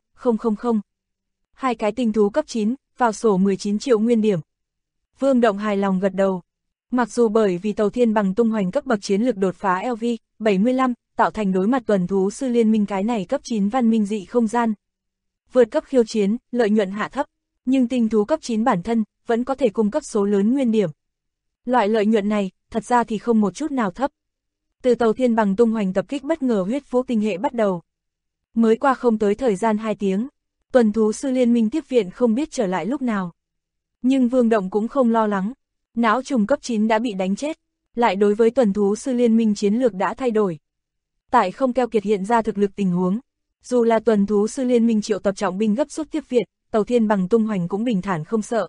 000. Hai cái tinh thú cấp 9, vào sổ 19 triệu nguyên điểm. Vương Động hài lòng gật đầu. Mặc dù bởi vì tàu thiên bằng tung hoành cấp bậc chiến lược đột phá LV 75, tạo thành đối mặt tuần thú sư liên minh cái này cấp 9 văn minh dị không gian. Vượt cấp khiêu chiến, lợi nhuận hạ thấp, nhưng tinh thú cấp 9 bản thân vẫn có thể cung cấp số lớn nguyên điểm. Loại lợi nhuận này, thật ra thì không một chút nào thấp. Từ tàu thiên bằng tung hoành tập kích bất ngờ huyết vũ tinh hệ bắt đầu. Mới qua không tới thời gian 2 tiếng, tuần thú sư liên minh tiếp viện không biết trở lại lúc nào. Nhưng Vương Động cũng không lo lắng. Não trùng cấp 9 đã bị đánh chết, lại đối với tuần thú sư liên minh chiến lược đã thay đổi. Tại không keo kiệt hiện ra thực lực tình huống, dù là tuần thú sư liên minh triệu tập trọng binh gấp rút tiếp viện, tàu thiên bằng tung hoành cũng bình thản không sợ.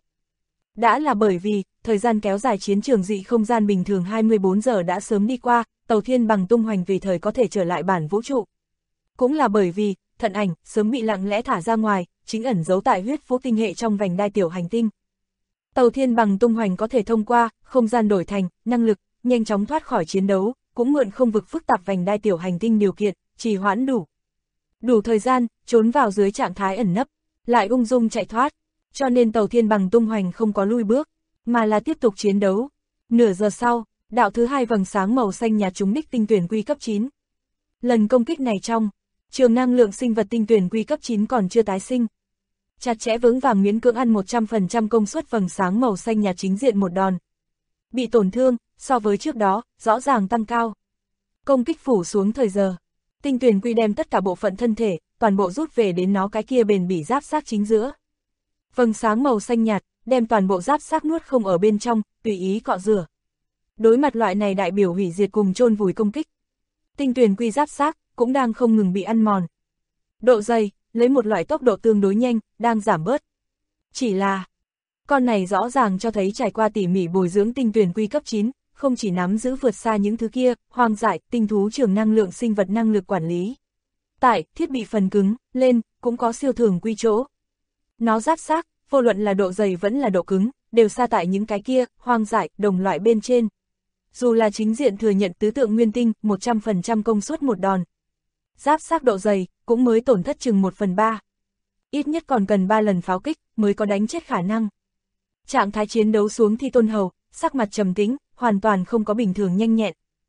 Đã là bởi vì, thời gian kéo dài chiến trường dị không gian bình thường 24 giờ đã sớm đi qua, tàu thiên bằng tung hoành vì thời có thể trở lại bản vũ trụ. Cũng là bởi vì, thận ảnh, sớm bị lặng lẽ thả ra ngoài, chính ẩn giấu tại huyết vũ tinh hệ trong vành đai tiểu hành tinh. Tàu thiên bằng tung hoành có thể thông qua, không gian đổi thành, năng lực, nhanh chóng thoát khỏi chiến đấu, cũng mượn không vực phức tạp vành đai tiểu hành tinh điều kiện, trì hoãn đủ thời gian, trốn vào dưới trạng thái ẩn nấp, lại ung dung chạy thoát. Cho nên tàu thiên bằng tung hoành không có lui bước, mà là tiếp tục chiến đấu. Nửa giờ sau, đạo thứ 2 vầng sáng màu xanh nhạt trúng đích tinh tuyển quy cấp 9. Lần công kích này trong, trường năng lượng sinh vật tinh tuyển quy cấp 9 còn chưa tái sinh. Chặt chẽ vững vàng miễn cưỡng ăn 100% công suất vầng sáng màu xanh nhạt chính diện một đòn. Bị tổn thương, so với trước đó, rõ ràng tăng cao. Công kích phủ xuống thời giờ. Tinh tuyển quy đem tất cả bộ phận thân thể, toàn bộ rút về đến nó cái kia bền bỉ giáp xác chính giữa. Vầng sáng màu xanh nhạt, đem toàn bộ giáp xác nuốt không ở bên trong, tùy ý cọ rửa. Đối mặt loại này đại biểu hủy diệt cùng chôn vùi công kích. Tinh tuyển quy giáp xác, cũng đang không ngừng bị ăn mòn. Độ dày, lấy một loại tốc độ tương đối nhanh, đang giảm bớt. Chỉ là, con này rõ ràng cho thấy trải qua tỉ mỉ bồi dưỡng tinh tuyển quy cấp 9, không chỉ nắm giữ vượt xa những thứ kia, hoang dại, tinh thú trường năng lượng sinh vật năng lực quản lý. Tại, thiết bị phần cứng, lên, cũng có siêu thường quy chỗ. Nó giáp xác, vô luận là độ dày vẫn là độ cứng, đều xa tại những cái kia, hoang dại, đồng loại bên trên. Dù là chính diện thừa nhận tứ tượng nguyên tinh, 100% công suất một đòn. Giáp xác độ dày, cũng mới tổn thất chừng 1/3. Ít nhất còn cần 3 lần pháo kích, mới có đánh chết khả năng. Trạng thái chiến đấu xuống thì Tôn Hầu, sắc mặt trầm tĩnh, hoàn toàn không có bình thường nhanh nhẹn.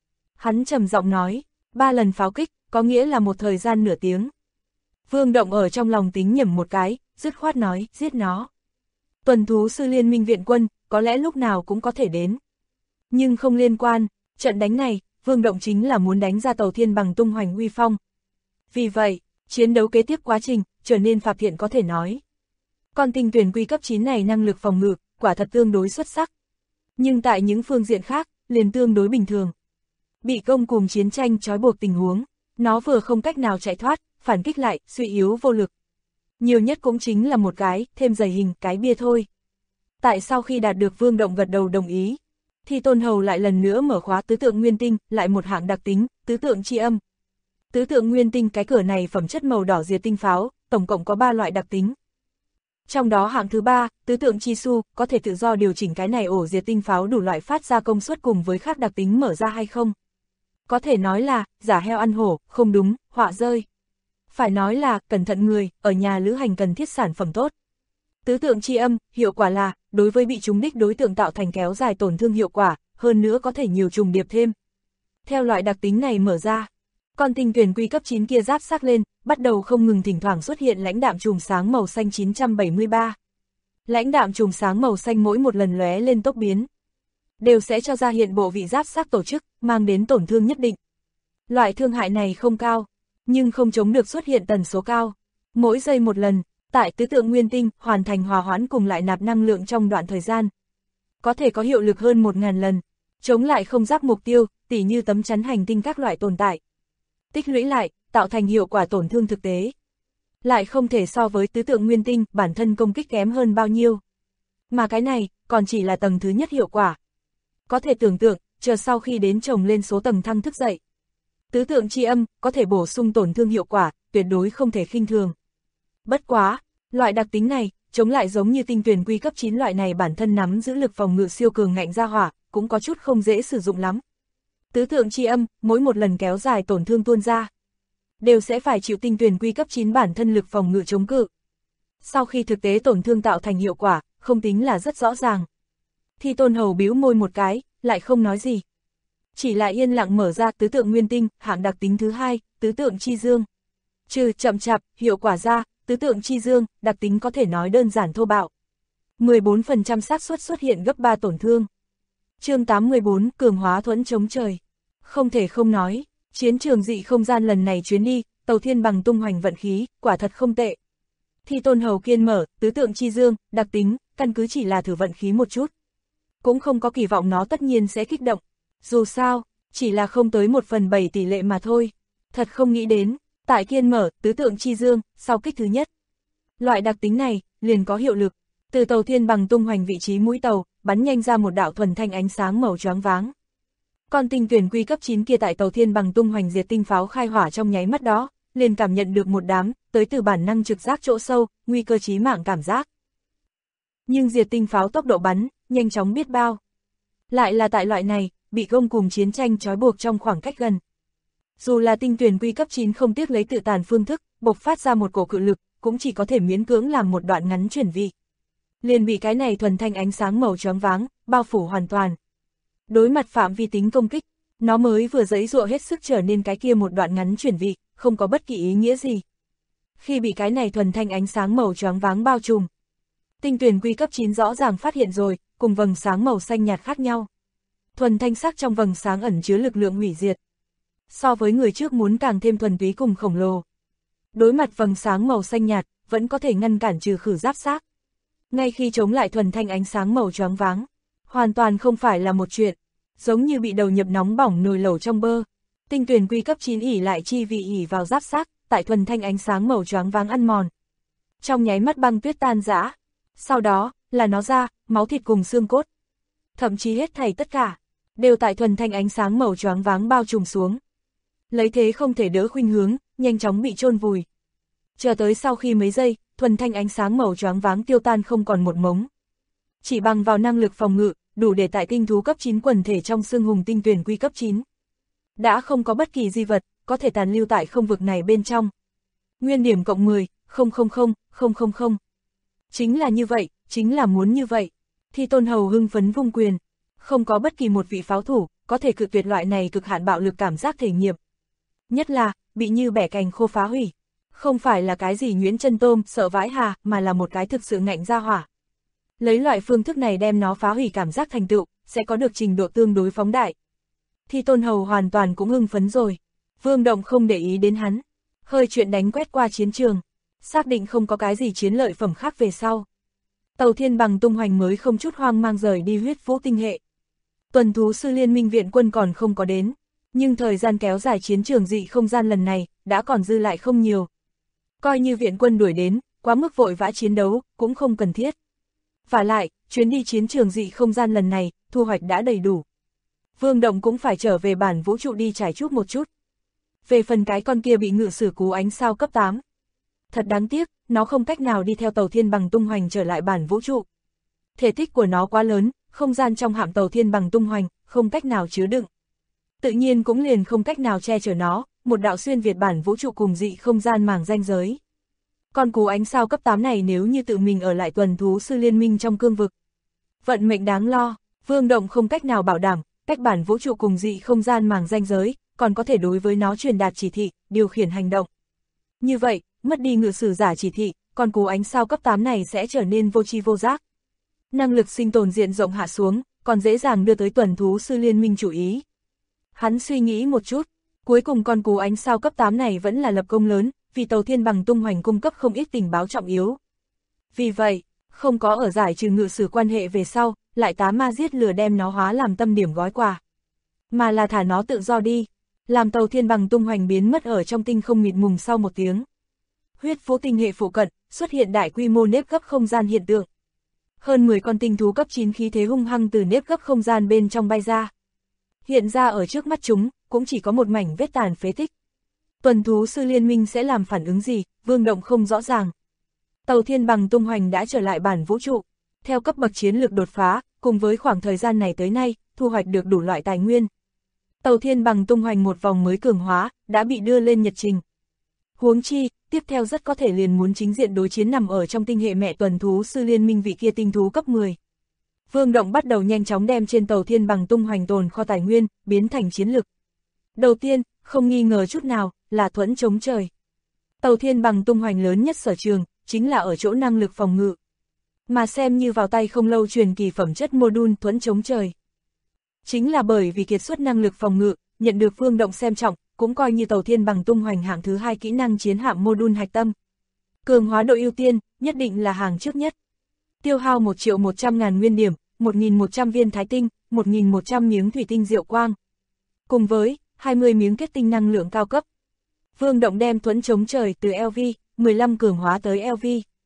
Hắn trầm giọng nói, 3 lần pháo kích, có nghĩa là một thời gian nửa tiếng. Vương Động ở trong lòng tính nhẩm một cái, dứt khoát nói, giết nó. Tuần thú sư liên minh viện quân, có lẽ lúc nào cũng có thể đến. Nhưng không liên quan, trận đánh này, Vương Động chính là muốn đánh ra Tàu Thiên Bằng tung hoành uy phong. Vì vậy, chiến đấu kế tiếp quá trình, trở nên Phạm Thiện có thể nói. Con tinh tuyển quy cấp 9 này năng lực phòng ngự, quả thật tương đối xuất sắc. Nhưng tại những phương diện khác, liền tương đối bình thường. Bị công cùng chiến tranh trói buộc tình huống, nó vừa không cách nào chạy thoát, phản kích lại, suy yếu vô lực. Nhiều nhất cũng chính là một cái, thêm dày hình, cái bia thôi. Tại sau khi đạt được Vương Động gật đầu đồng ý, thì Tôn Hầu lại lần nữa mở khóa tứ tượng nguyên tinh, lại một hạng đặc tính, tứ tượng chi âm. Tứ tượng nguyên tinh cái cửa này phẩm chất màu đỏ diệt tinh pháo, tổng cộng có 3 loại đặc tính. Trong đó hạng thứ 3, tứ tượng chi su, có thể tự do điều chỉnh cái này ổ diệt tinh pháo đủ loại phát ra công suất cùng với khác đặc tính mở ra hay không. Có thể nói là, giả heo ăn hổ, không đúng, họa rơi. Phải nói là, cẩn thận người, ở nhà lữ hành cần thiết sản phẩm tốt. Tứ tượng chi âm, hiệu quả là, đối với bị trúng đích đối tượng tạo thành kéo dài tổn thương hiệu quả, hơn nữa có thể nhiều trùng điệp thêm. Theo loại đặc tính này mở ra, con tinh tuyển quy cấp 9 kia giáp xác lên, bắt đầu không ngừng thỉnh thoảng xuất hiện lãnh đạm chùm sáng màu xanh 973. Lãnh đạm chùm sáng màu xanh mỗi một lần lóe lên tốc biến, đều sẽ cho ra hiện bộ vị giáp xác tổ chức, mang đến tổn thương nhất định. Loại thương hại này không cao, nhưng không chống được xuất hiện tần số cao. Mỗi giây một lần, tại tứ tượng nguyên tinh, hoàn thành hòa hoãn cùng lại nạp năng lượng trong đoạn thời gian. Có thể có hiệu lực hơn 1000 lần, chống lại không giáp mục tiêu, tỉ như tấm chắn hành tinh các loại tồn tại. Tích lũy lại, tạo thành hiệu quả tổn thương thực tế. Lại không thể so với tứ tượng nguyên tinh, bản thân công kích kém hơn bao nhiêu. Mà cái này, còn chỉ là tầng thứ nhất hiệu quả. Có thể tưởng tượng, chờ sau khi đến chồng lên số tầng thăng thức dậy. Tứ tượng chi âm, có thể bổ sung tổn thương hiệu quả, tuyệt đối không thể khinh thường. Bất quá, loại đặc tính này, chống lại giống như tinh tuyển quy cấp 9 loại này bản thân nắm giữ lực phòng ngự siêu cường ngạnh ra hỏa, cũng có chút không dễ sử dụng lắm. Tứ tượng chi âm, mỗi một lần kéo dài tổn thương tuôn ra, đều sẽ phải chịu tinh tuyển quy cấp 9 bản thân lực phòng ngự chống cự. Sau khi thực tế tổn thương tạo thành hiệu quả, không tính là rất rõ ràng. Thì Tôn Hầu bĩu môi một cái, lại không nói gì. Chỉ là yên lặng mở ra tứ tượng nguyên tinh, hạng đặc tính thứ 2, tứ tượng chi dương. Trừ chậm chạp, hiệu quả ra, tứ tượng chi dương, đặc tính có thể nói đơn giản thô bạo. 14% xác suất xuất hiện gấp 3 tổn thương. Chương 814, cường hóa thuẫn chống trời. Không thể không nói, chiến trường dị không gian lần này chuyến đi, Tàu Thiên Bằng tung hoành vận khí, quả thật không tệ. Thì Tôn Hầu kiên mở, tứ tượng chi dương, đặc tính, căn cứ chỉ là thử vận khí một chút. Cũng không có kỳ vọng nó tất nhiên sẽ kích động. Dù sao, chỉ là không tới 1/7 tỷ lệ mà thôi. Thật không nghĩ đến, tại kiên mở, tứ tượng chi dương, sau kích thứ nhất. Loại đặc tính này, liền có hiệu lực. Từ Tàu Thiên Bằng tung hoành vị trí mũi tàu, bắn nhanh ra một đạo thuần thanh ánh sáng màu choáng váng. Con tinh tuyển quy cấp 9 kia tại Tàu Thiên Bằng tung hoành diệt tinh pháo khai hỏa trong nháy mắt đó, liền cảm nhận được một đám, tới từ bản năng trực giác chỗ sâu, nguy cơ chí mạng cảm giác. Nhưng diệt tinh pháo tốc độ bắn, nhanh chóng biết bao. Lại là tại loại này, bị công cùng chiến tranh trói buộc trong khoảng cách gần. Dù là tinh tuyển quy cấp 9 không tiếc lấy tự tàn phương thức, bộc phát ra một cổ cự lực, cũng chỉ có thể miễn cưỡng làm một đoạn ngắn chuyển vị. Liền bị cái này thuần thanh ánh sáng màu choáng váng, bao phủ hoàn toàn. Đối mặt phạm vi tính công kích, nó mới vừa giãy giụa hết sức trở nên cái kia một đoạn ngắn chuyển vị, không có bất kỳ ý nghĩa gì. Khi bị cái này thuần thanh ánh sáng màu choáng váng bao trùm, tinh tuyển quy cấp 9 rõ ràng phát hiện rồi, cùng vầng sáng màu xanh nhạt khác nhau. Thuần thanh sắc trong vầng sáng ẩn chứa lực lượng hủy diệt. So với người trước muốn càng thêm thuần túy cùng khổng lồ. Đối mặt vầng sáng màu xanh nhạt, vẫn có thể ngăn cản trừ khử giáp xác. Ngay khi chống lại thuần thanh ánh sáng màu choáng váng, hoàn toàn không phải là một chuyện, giống như bị đầu nhập nóng bỏng nồi lẩu trong bơ. Tinh tuyển quy cấp 9 ỉ lại chi vị ỉ vào giáp xác, tại thuần thanh ánh sáng màu choáng váng ăn mòn. Trong nháy mắt băng tuyết tan rã, sau đó, là nó ra, máu thịt cùng xương cốt. Thậm chí hết thảy tất cả, đều tại thuần thanh ánh sáng màu choáng váng bao trùm xuống. Lấy thế không thể đỡ khuynh hướng, nhanh chóng bị chôn vùi. Chờ tới sau khi mấy giây, thuần thanh ánh sáng màu choáng váng tiêu tan không còn một mống. Chỉ bằng vào năng lực phòng ngự, đủ để tại tinh thú cấp 9 quần thể trong xương hùng tinh tuyển quy cấp 9. Đã không có bất kỳ di vật, có thể tàn lưu tại không vực này bên trong. Nguyên điểm cộng 10, 000,000. Chính là như vậy, chính là muốn như vậy. Thì Tôn Hầu hưng phấn vung quyền. Không có bất kỳ một vị pháo thủ, có thể cự tuyệt loại này cực hạn bạo lực cảm giác thể nghiệm. Nhất là, bị như bẻ cành khô phá hủy. Không phải là cái gì nhuyễn chân tôm, sợ vãi hà, mà là một cái thực sự ngạnh ra hỏa. Lấy loại phương thức này đem nó phá hủy cảm giác thành tựu, sẽ có được trình độ tương đối phóng đại. Thi Tôn Hầu hoàn toàn cũng hưng phấn rồi. Vương Động không để ý đến hắn. Hơi chuyện đánh quét qua chiến trường. Xác định không có cái gì chiến lợi phẩm khác về sau. Tàu Thiên Bằng tung hoành mới không chút hoang mang rời đi Huyết Vũ tinh hệ. Tuần thú sư liên minh viện quân còn không có đến. Nhưng thời gian kéo dài chiến trường dị không gian lần này, đã còn dư lại không nhiều. Coi như viện quân đuổi đến, quá mức vội vã chiến đấu, cũng không cần thiết. Vả lại, chuyến đi chiến trường dị không gian lần này, thu hoạch đã đầy đủ. Vương Động cũng phải trở về bản vũ trụ đi trải chuốt một chút. Về phần cái con kia bị ngự sử cú ánh sao cấp 8. Thật đáng tiếc, nó không cách nào đi theo tàu Thiên Bằng tung hoành trở lại bản vũ trụ. Thể tích của nó quá lớn, không gian trong hạm tàu Thiên Bằng tung hoành, không cách nào chứa đựng. Tự nhiên cũng liền không cách nào che chở nó, một đạo xuyên việt bản vũ trụ cùng dị không gian màng ranh giới. Con cú ánh sao cấp 8 này nếu như tự mình ở lại tuần thú sư liên minh trong cương vực. Vận mệnh đáng lo, Vương Động không cách nào bảo đảm, cách bản vũ trụ cùng dị không gian màng ranh giới, còn có thể đối với nó truyền đạt chỉ thị, điều khiển hành động. Như vậy, mất đi ngự sử giả chỉ thị, con cú ánh sao cấp 8 này sẽ trở nên vô tri vô giác. Năng lực sinh tồn diện rộng hạ xuống, còn dễ dàng đưa tới tuần thú sư liên minh chủ ý. Hắn suy nghĩ một chút, cuối cùng con cú ánh sao cấp 8 này vẫn là lập công lớn, vì tàu Thiên Bằng tung hoành cung cấp không ít tình báo trọng yếu. Vì vậy, không có ở giải trừ ngự sử quan hệ về sau, lại tá ma giết lừa đem nó hóa làm tâm điểm gói quà. Mà là thả nó tự do đi, làm tàu Thiên Bằng tung hoành biến mất ở trong tinh không mịt mùng sau một tiếng. Huyết Vũ tinh hệ phụ cận, xuất hiện đại quy mô nếp gấp không gian hiện tượng. Hơn 10 con tinh thú cấp 9 khí thế hung hăng từ nếp gấp không gian bên trong bay ra. Hiện ra ở trước mắt chúng, cũng chỉ có một mảnh vết tàn phế tích. Tuần thú sư liên minh sẽ làm phản ứng gì, Vương Động không rõ ràng. Tàu Thiên Bằng tung hoành đã trở lại bản vũ trụ. Theo cấp bậc chiến lược đột phá, cùng với khoảng thời gian này tới nay, thu hoạch được đủ loại tài nguyên. Tàu Thiên Bằng tung hoành một vòng mới cường hóa, đã bị đưa lên nhật trình. Huống chi, tiếp theo rất có thể liền muốn chính diện đối chiến nằm ở trong tinh hệ mẹ tuần thú sư liên minh vị kia tinh thú cấp 10. Vương Động bắt đầu nhanh chóng đem trên tàu Thiên Bằng tung hoành tồn kho tài nguyên, biến thành chiến lực. Đầu tiên, không nghi ngờ chút nào, là thuẫn chống trời. Tàu Thiên Bằng tung hoành lớn nhất sở trường, chính là ở chỗ năng lực phòng ngự. Mà xem như vào tay không lâu truyền kỳ phẩm chất module thuẫn chống trời. Chính là bởi vì kiệt xuất năng lực phòng ngự, nhận được Vương Động xem trọng, cũng coi như tàu Thiên Bằng tung hoành hạng thứ 2 kỹ năng chiến hạm module hạch tâm. Cường hóa độ ưu tiên, nhất định là hàng trước nhất. Tiêu hao 1.100.000 nguyên điểm, 1.100 viên thái tinh, 1.100 miếng thủy tinh diệu quang. Cùng với 20 miếng kết tinh năng lượng cao cấp. Vương Động đem thuẫn chống trời từ LV 15 cường hóa tới LV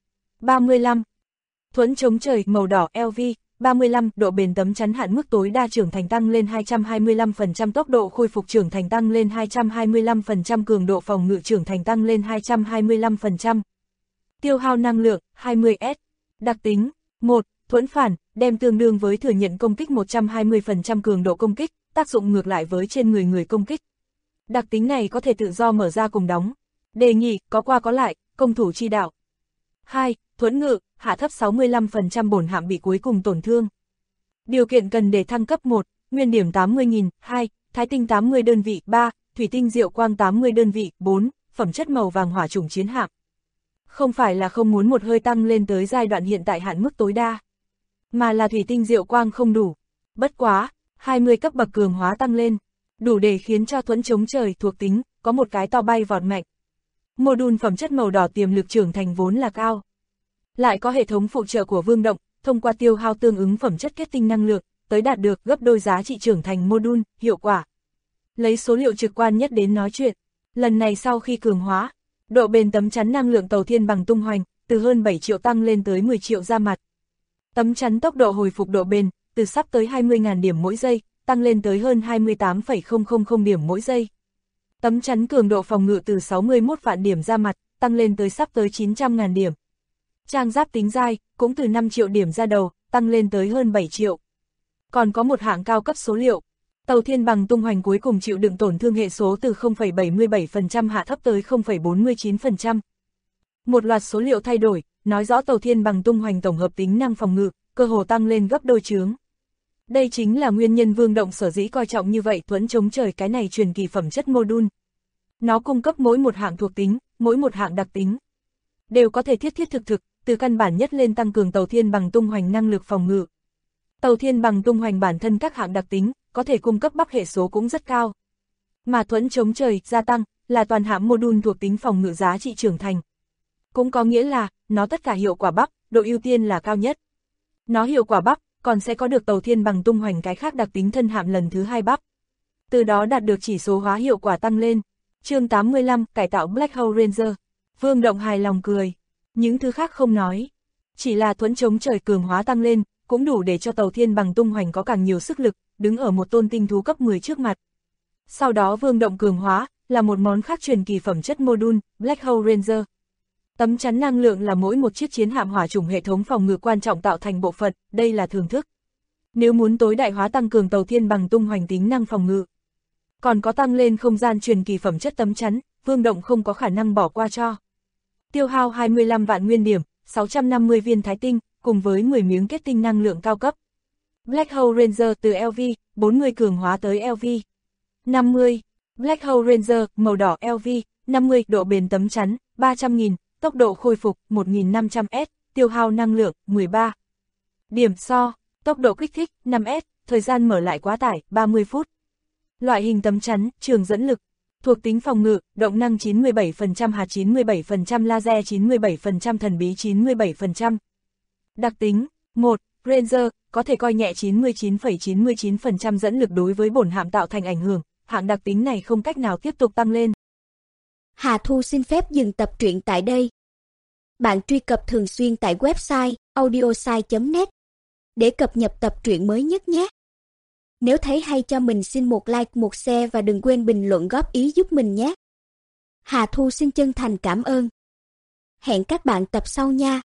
35. Thuẫn chống trời màu đỏ LV 35, độ bền tấm chắn hạn mức tối đa trưởng thành tăng lên 225%, tốc độ khôi phục trưởng thành tăng lên 225%, cường độ phòng ngự trưởng thành tăng lên 225%. Tiêu hao năng lượng 20S. Đặc tính 1. Thuẫn phản, đem tương đương với thừa nhận công kích 120% cường độ công kích, tác dụng ngược lại với trên người công kích. Đặc tính này có thể tự do mở ra cùng đóng. Đề nghị, có qua có lại, công thủ chi đạo. 2. Thuẫn ngự, hạ thấp 65% bổn hạm bị cuối cùng tổn thương. Điều kiện cần để thăng cấp 1, nguyên điểm 80.000, 2, thái tinh 80 đơn vị, 3, thủy tinh diệu quang 80 đơn vị, 4, phẩm chất màu vàng hỏa chủng chiến hạm. Không phải là không muốn một hơi tăng lên tới giai đoạn hiện tại hạn mức tối đa, mà là thủy tinh diệu quang không đủ. Bất quá, 20 cấp bậc cường hóa tăng lên, đủ để khiến cho thuẫn chống trời thuộc tính có một cái to bay vọt mạnh. Module phẩm chất màu đỏ tiềm lực trưởng thành vốn là cao. Lại có hệ thống phụ trợ của Vương Động, thông qua tiêu hao tương ứng phẩm chất kết tinh năng lượng, tới đạt được gấp đôi giá trị trưởng thành module, hiệu quả. Lấy số liệu trực quan nhất đến nói chuyện, lần này sau khi cường hóa, độ bền tấm chắn năng lượng tàu Thiên Bằng tung hoành, từ hơn 7 triệu tăng lên tới 10 triệu ra mặt. Tấm chắn tốc độ hồi phục độ bền, từ sắp tới 20.000 điểm mỗi giây, tăng lên tới hơn 28,000 điểm mỗi giây. Tấm chắn cường độ phòng ngự từ 61 vạn điểm ra mặt, tăng lên tới sắp tới 900.000 điểm. Trang giáp tính dai, cũng từ 5 triệu điểm ra đầu, tăng lên tới hơn 7 triệu. Còn có một hạng cao cấp số liệu. Tàu Thiên Bằng tung hoành cuối cùng chịu đựng tổn thương hệ số từ 0,77% hạ thấp tới 0,49%. Một loạt số liệu thay đổi, nói rõ tàu Thiên Bằng tung hoành tổng hợp tính năng phòng ngự, cơ hồ tăng lên gấp đôi chướng. Đây chính là nguyên nhân Vương Động sở dĩ coi trọng như vậy Thuẫn Chống Trời cái này truyền kỳ phẩm chất module. Nó cung cấp mỗi một hạng thuộc tính, mỗi một hạng đặc tính. Đều có thể thiết thực, từ căn bản nhất lên tăng cường Tàu Thiên Bằng tung hoành năng lực phòng ngự. Tàu Thiên Bằng tung hoành bản thân các hạng đặc tính, có thể cung cấp bắp hệ số cũng rất cao. Mà Thuẫn Chống Trời gia tăng, là toàn hạng module thuộc tính phòng ngự giá trị trưởng thành. Cũng có nghĩa là, nó tất cả hiệu quả bắp, độ ưu tiên là cao nhất. Nó hiệu quả bắp, còn sẽ có được Tàu Thiên Bằng tung hoành cái khác đặc tính thân hạm lần thứ 2 bắp. Từ đó đạt được chỉ số hóa hiệu quả tăng lên. Chương 85, cải tạo Black Hole Ranger. Vương Động hài lòng cười. Những thứ khác không nói. Chỉ là Thuẫn Chống Trời cường hóa tăng lên, cũng đủ để cho Tàu Thiên Bằng tung hoành có càng nhiều sức lực, đứng ở một tôn tinh thú cấp 10 trước mặt. Sau đó Vương Động cường hóa, là một món khác truyền kỳ phẩm chất module, Black Hole Ranger. Tấm chắn năng lượng là mỗi một chiếc chiến hạm hỏa chủng hệ thống phòng ngự quan trọng tạo thành bộ phận, đây là thưởng thức. Nếu muốn tối đại hóa tăng cường Tàu Thiên Bằng tung hoành tính năng phòng ngự, còn có tăng lên không gian truyền kỳ phẩm chất tấm chắn, Vương Động không có khả năng bỏ qua cho. Tiêu hao 25 vạn nguyên điểm, 650 viên thái tinh, cùng với 10 miếng kết tinh năng lượng cao cấp. Black Hole Ranger từ LV, 40 cường hóa tới LV. 50. Black Hole Ranger, màu đỏ LV, 50, độ bền tấm chắn, 300.000, tốc độ khôi phục, 1500S, tiêu hao năng lượng, 13. Điểm so, tốc độ kích thích, 5S, thời gian mở lại quá tải, 30 phút. Loại hình tấm chắn, trường dẫn lực. Thuộc tính phòng ngự, động năng 97%, hạt 97%, laser 97%, thần bí 97%. Đặc tính, 1. Ranger, có thể coi nhẹ 99,99% dẫn lực đối với bổn hạm tạo thành ảnh hưởng, hạng đặc tính này không cách nào tiếp tục tăng lên. Hà Thu xin phép dừng tập truyện tại đây. Bạn truy cập thường xuyên tại website audiosai.net để cập nhật tập truyện mới nhất nhé. Nếu thấy hay cho mình xin một like, một share và đừng quên bình luận góp ý giúp mình nhé. Hà Thu xin chân thành cảm ơn. Hẹn các bạn tập sau nha.